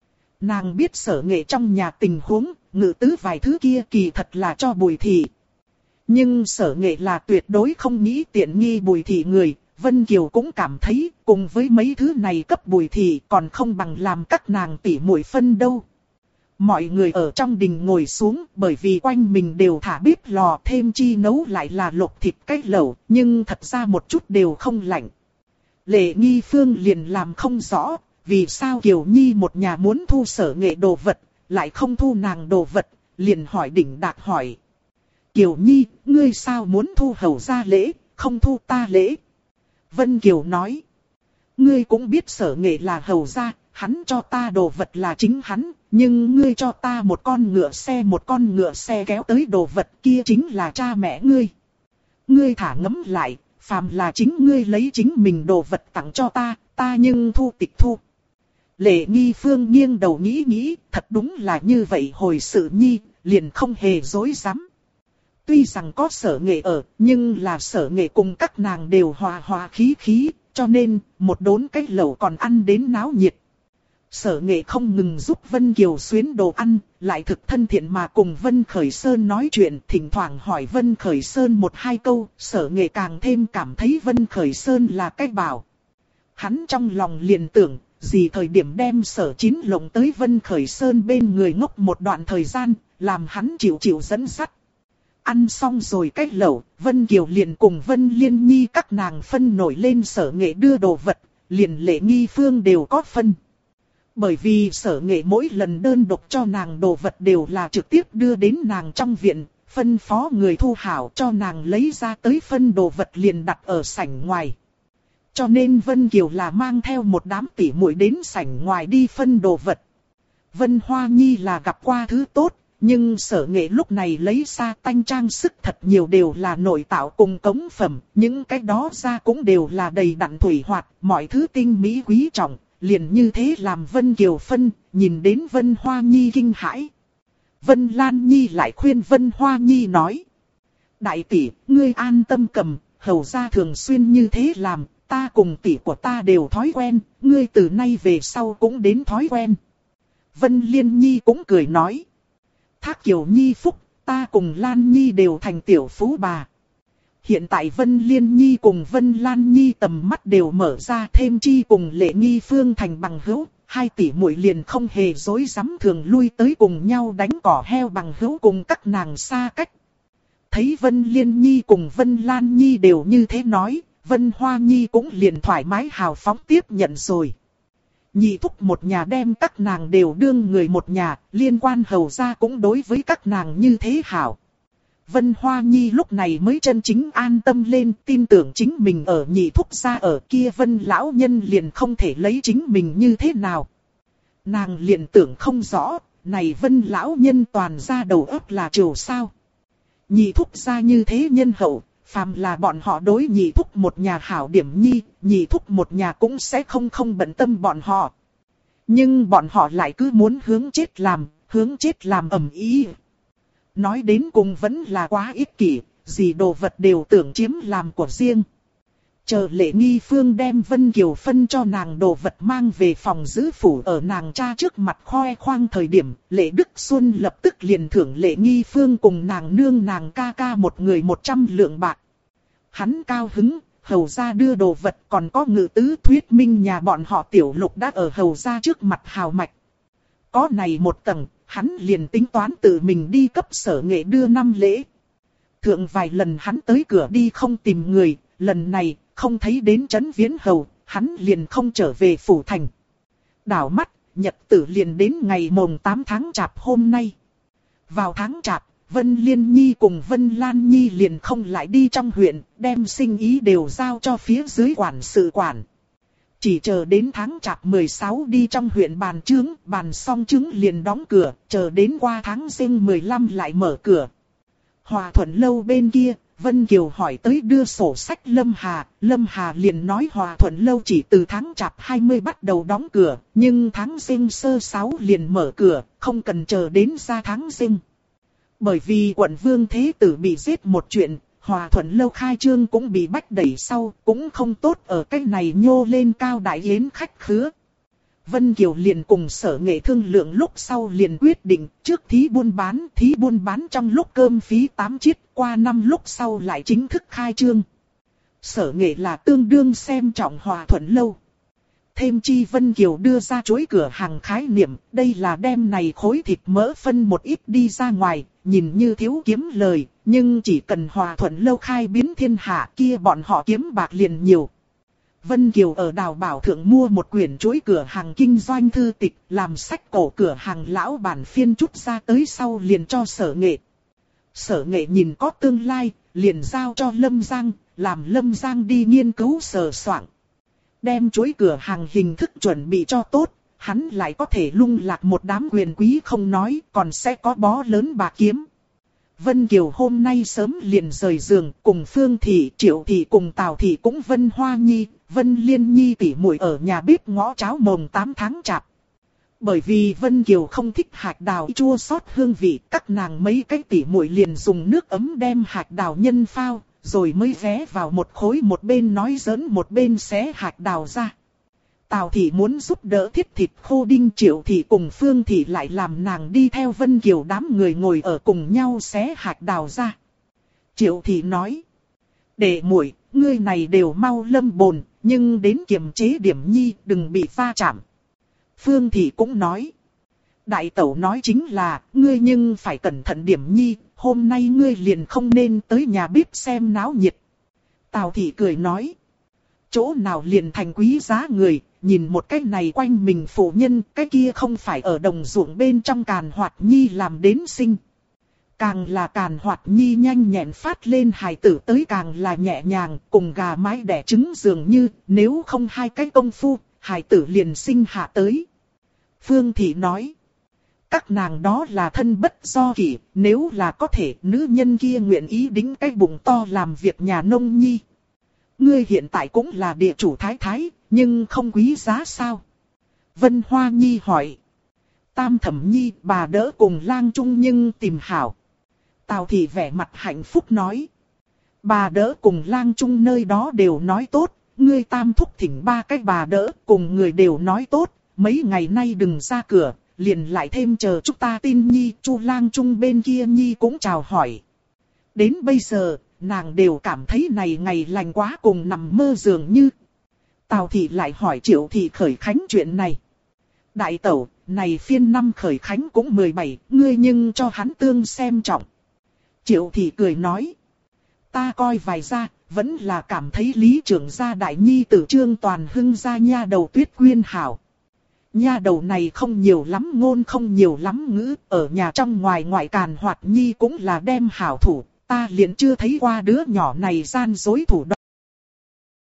Nàng biết Sở Nghệ trong nhà tình huống, ngự tứ vài thứ kia kỳ thật là cho Bùi Thị. Nhưng Sở Nghệ là tuyệt đối không nghĩ tiện nghi Bùi Thị người, Vân Kiều cũng cảm thấy cùng với mấy thứ này cấp Bùi Thị còn không bằng làm các nàng tỷ muội phân đâu. Mọi người ở trong đình ngồi xuống bởi vì quanh mình đều thả bếp lò thêm chi nấu lại là lột thịt cái lẩu, nhưng thật ra một chút đều không lạnh. Lệ Nghi Phương liền làm không rõ, vì sao Kiều Nhi một nhà muốn thu Sở Nghệ đồ vật, lại không thu nàng đồ vật, liền hỏi Đỉnh Đạt hỏi. Kiều Nhi, ngươi sao muốn thu hầu gia lễ, không thu ta lễ? Vân Kiều nói. Ngươi cũng biết Sở Nghệ là hầu gia, hắn cho ta đồ vật là chính hắn, nhưng ngươi cho ta một con ngựa xe kéo tới đồ vật kia chính là cha mẹ ngươi. Ngươi thả ngấm lại, phàm là chính ngươi lấy chính mình đồ vật tặng cho ta, ta nhưng thu tịch thu. Lệ Nghi Phương nghiêng đầu nghĩ, thật đúng là như vậy hồi sự nhi, liền không hề dối dám. Tuy rằng có Sở Nghệ ở, nhưng là Sở Nghệ cùng các nàng đều hòa hòa khí khí, cho nên một đốn cái lẩu còn ăn đến náo nhiệt. Sở Nghệ không ngừng giúp Vân Kiều xuyến đồ ăn, lại thực thân thiện mà cùng Vân Khởi Sơn nói chuyện, thỉnh thoảng hỏi Vân Khởi Sơn một hai câu, Sở Nghệ càng thêm cảm thấy Vân Khởi Sơn là cái bảo. Hắn trong lòng liền tưởng, gì thời điểm đem Sở Chín lộng tới Vân Khởi Sơn bên người ngốc một đoạn thời gian, làm hắn chịu dẫn dắt. Ăn xong rồi cái lẩu, Vân Kiều liền cùng Vân Liên Nhi các nàng phân nổi lên Sở Nghệ đưa đồ vật, liền Lệ Nghi Phương đều có phân. Bởi vì Sở Nghệ mỗi lần đơn độc cho nàng đồ vật đều là trực tiếp đưa đến nàng trong viện, phân phó người thu hảo cho nàng lấy ra tới phân đồ vật liền đặt ở sảnh ngoài. Cho nên Vân Kiều là mang theo một đám tỷ muội đến sảnh ngoài đi phân đồ vật. Vân Hoa Nhi là gặp qua thứ tốt, nhưng Sở Nghệ lúc này lấy sa tanh trang sức thật nhiều đều là nội tạo cùng cống phẩm, những cái đó ra cũng đều là đầy đặn thủy hoạt, mọi thứ tinh mỹ quý trọng. Liền như thế làm Vân Kiều phân, nhìn đến Vân Hoa Nhi kinh hãi. Vân Lan Nhi lại khuyên Vân Hoa Nhi nói. Đại tỷ, ngươi an tâm cầm, hầu gia thường xuyên như thế làm, ta cùng tỷ của ta đều thói quen, ngươi từ nay về sau cũng đến thói quen. Vân Liên Nhi cũng cười nói. Thác Kiều Nhi phúc, ta cùng Lan Nhi đều thành tiểu phú bà. Hiện tại Vân Liên Nhi cùng Vân Lan Nhi tầm mắt đều mở ra, thêm chi cùng Lệ Nghi Phương thành bằng hữu, hai tỷ muội liền không hề dối dám thường lui tới cùng nhau đánh cỏ heo bằng hữu cùng các nàng xa cách. Thấy Vân Liên Nhi cùng Vân Lan Nhi đều như thế nói, Vân Hoa Nhi cũng liền thoải mái hào phóng tiếp nhận rồi. Nhị thúc một nhà đem các nàng đều đương người một nhà, liên quan hầu gia cũng đối với các nàng như thế hảo. Vân Hoa Nhi lúc này mới chân chính an tâm lên, tin tưởng chính mình ở nhị thúc gia ở kia Vân lão nhân liền không thể lấy chính mình như thế nào. Nàng liền tưởng không rõ, này Vân lão nhân toàn ra đầu óc là trều sao. Nhị thúc gia như thế nhân hậu, phàm là bọn họ đối nhị thúc một nhà hảo điểm nhi, nhị thúc một nhà cũng sẽ không bận tâm bọn họ. Nhưng bọn họ lại cứ muốn hướng chết làm ầm ĩ. Nói đến cùng vẫn là quá ích kỷ, gì đồ vật đều tưởng chiếm làm của riêng. Chờ Lệ Nghi Phương đem Vân Kiều phân cho nàng đồ vật mang về phòng giữ phủ ở nàng cha trước mặt khoe khoang thời điểm, Lệ Đức Xuân lập tức liền thưởng Lệ Nghi Phương cùng nàng nương nàng ca ca một người 100 lượng bạc. Hắn cao hứng, hầu gia đưa đồ vật còn có ngự tứ thuyết minh nhà bọn họ Tiểu Lục đã ở hầu gia trước mặt hào mạch. Có này một tầng, hắn liền tính toán tự mình đi cấp Sở Nghệ đưa 5 lễ. thượng vài lần hắn tới cửa đi không tìm người, lần này không thấy đến Trấn Viễn Hầu, hắn liền không trở về phủ thành. Đảo mắt, nhật tử liền đến ngày mồng 8 tháng Chạp hôm nay. Vào tháng Chạp, Vân Liên Nhi cùng Vân Lan Nhi liền không lại đi trong huyện, đem sinh ý đều giao cho phía dưới quản sự quản. Chỉ chờ đến tháng Chạp 16 đi trong huyện bàn xong chứng liền đóng cửa, chờ đến qua tháng Giêng 15 lại mở cửa. Hòa Thuận Lâu bên kia, Vân Kiều hỏi tới đưa sổ sách Lâm Hà liền nói Hòa Thuận Lâu chỉ từ tháng Chạp 20 bắt đầu đóng cửa, nhưng tháng Giêng sơ 6 liền mở cửa, không cần chờ đến ra tháng Giêng. Bởi vì quận Vương Thế Tử bị giết một chuyện, Hòa Thuận Lâu khai trương cũng bị bách đẩy sau, cũng không tốt ở cái này nhô lên cao đại yến khách khứa. Vân Kiều liền cùng Sở Nghệ thương lượng lúc sau liền quyết định, trước thí buôn bán trong lúc cơm phí 8 chiết, qua năm lúc sau lại chính thức khai trương. Sở Nghệ là tương đương xem trọng Hòa Thuận Lâu. Thêm chi Vân Kiều đưa ra chuỗi cửa hàng khái niệm, đây là đem này khối thịt mỡ phân một ít đi ra ngoài, nhìn như thiếu kiếm lời, nhưng chỉ cần Hòa Thuận Lâu khai biến thiên hạ kia bọn họ kiếm bạc liền nhiều. Vân Kiều ở Đào Bảo Thượng mua một quyển chuỗi cửa hàng kinh doanh thư tịch, làm sách cổ cửa hàng lão bản phiên chút ra tới sau liền cho Sở Nghệ. Sở Nghệ nhìn có tương lai, liền giao cho Lâm Giang, làm Lâm Giang đi nghiên cứu sờ soạng. Đem chuỗi cửa hàng hình thức chuẩn bị cho tốt, hắn lại có thể lung lạc một đám quyền quý không nói, còn sẽ có bó lớn bạc kiếm. Vân Kiều hôm nay sớm liền rời giường, cùng Phương Thị, Triệu Thị cùng Tào Thị cũng Vân Hoa Nhi, Vân Liên Nhi tỉ muội ở nhà bếp ngõ cháo mồng 8 tháng Chạp. Bởi vì Vân Kiều không thích hạt đào chua xót hương vị, các nàng mấy cái tỉ muội liền dùng nước ấm đem hạt đào nhân phao, rồi mới ghé vào một khối một bên nói giỡn một bên xé hạt đào ra. Tào Thị muốn giúp đỡ thiết thịt khô đinh, Triệu Thị cùng Phương Thị lại làm nàng đi theo Vân Kiều đám người ngồi ở cùng nhau xé hạt đào ra. Triệu Thị nói, đệ muội, ngươi này đều mau lâm bồn, nhưng đến kiềm chế điểm nhi, đừng bị va chạm. Phương Thị cũng nói, đại tẩu nói chính là, ngươi nhưng phải cẩn thận điểm nhi, hôm nay ngươi liền không nên tới nhà bếp xem náo nhiệt. Tào Thị cười nói, chỗ nào liền thành quý giá người, nhìn một cái này quanh mình phụ nhân, cái kia không phải ở đồng ruộng bên trong Càn Hoạt Nhi làm đến sinh. Càng là Càn Hoạt Nhi nhanh nhẹn phát lên hài tử tới càng là nhẹ nhàng, cùng gà mái đẻ trứng dường như, nếu không hai cái công phu, hài tử liền sinh hạ tới. Phương Thị nói, các nàng đó là thân bất do kỷ, nếu là có thể nữ nhân kia nguyện ý đính cái bụng to làm việc nhà nông nhi. Ngươi hiện tại cũng là địa chủ thái thái, nhưng không quý giá sao? Vân Hoa Nhi hỏi. Tam Thẩm Nhi bà đỡ cùng Lang Trung nhưng tìm hảo. Tào Thị vẻ mặt hạnh phúc nói. Bà đỡ cùng Lang Trung nơi đó đều nói tốt, ngươi Tam thúc thỉnh ba cái bà đỡ cùng người đều nói tốt, mấy ngày nay đừng ra cửa, liền lại thêm chờ chúng ta tin Nhi, Chu Lang Trung bên kia Nhi cũng chào hỏi. Đến bây giờ, nàng đều cảm thấy này ngày lành quá cùng nằm mơ dường như. Tào Thị lại hỏi Triệu Thị khởi khánh chuyện này. Đại tẩu, này phiên năm khởi khánh cũng 17, ngươi nhưng cho hắn tương xem trọng. Triệu Thị cười nói. Ta coi vài ra, vẫn là cảm thấy lý trưởng gia đại nhi tử Trương Toàn Hưng gia nha đầu Tuyết Quyên hảo. Nha đầu này không nhiều lắm ngôn không nhiều lắm ngữ, ở nhà trong ngoài ngoại Càn Hoạt Nhi cũng là đem hảo thủ. Ta liền chưa thấy qua đứa nhỏ này gian dối thủ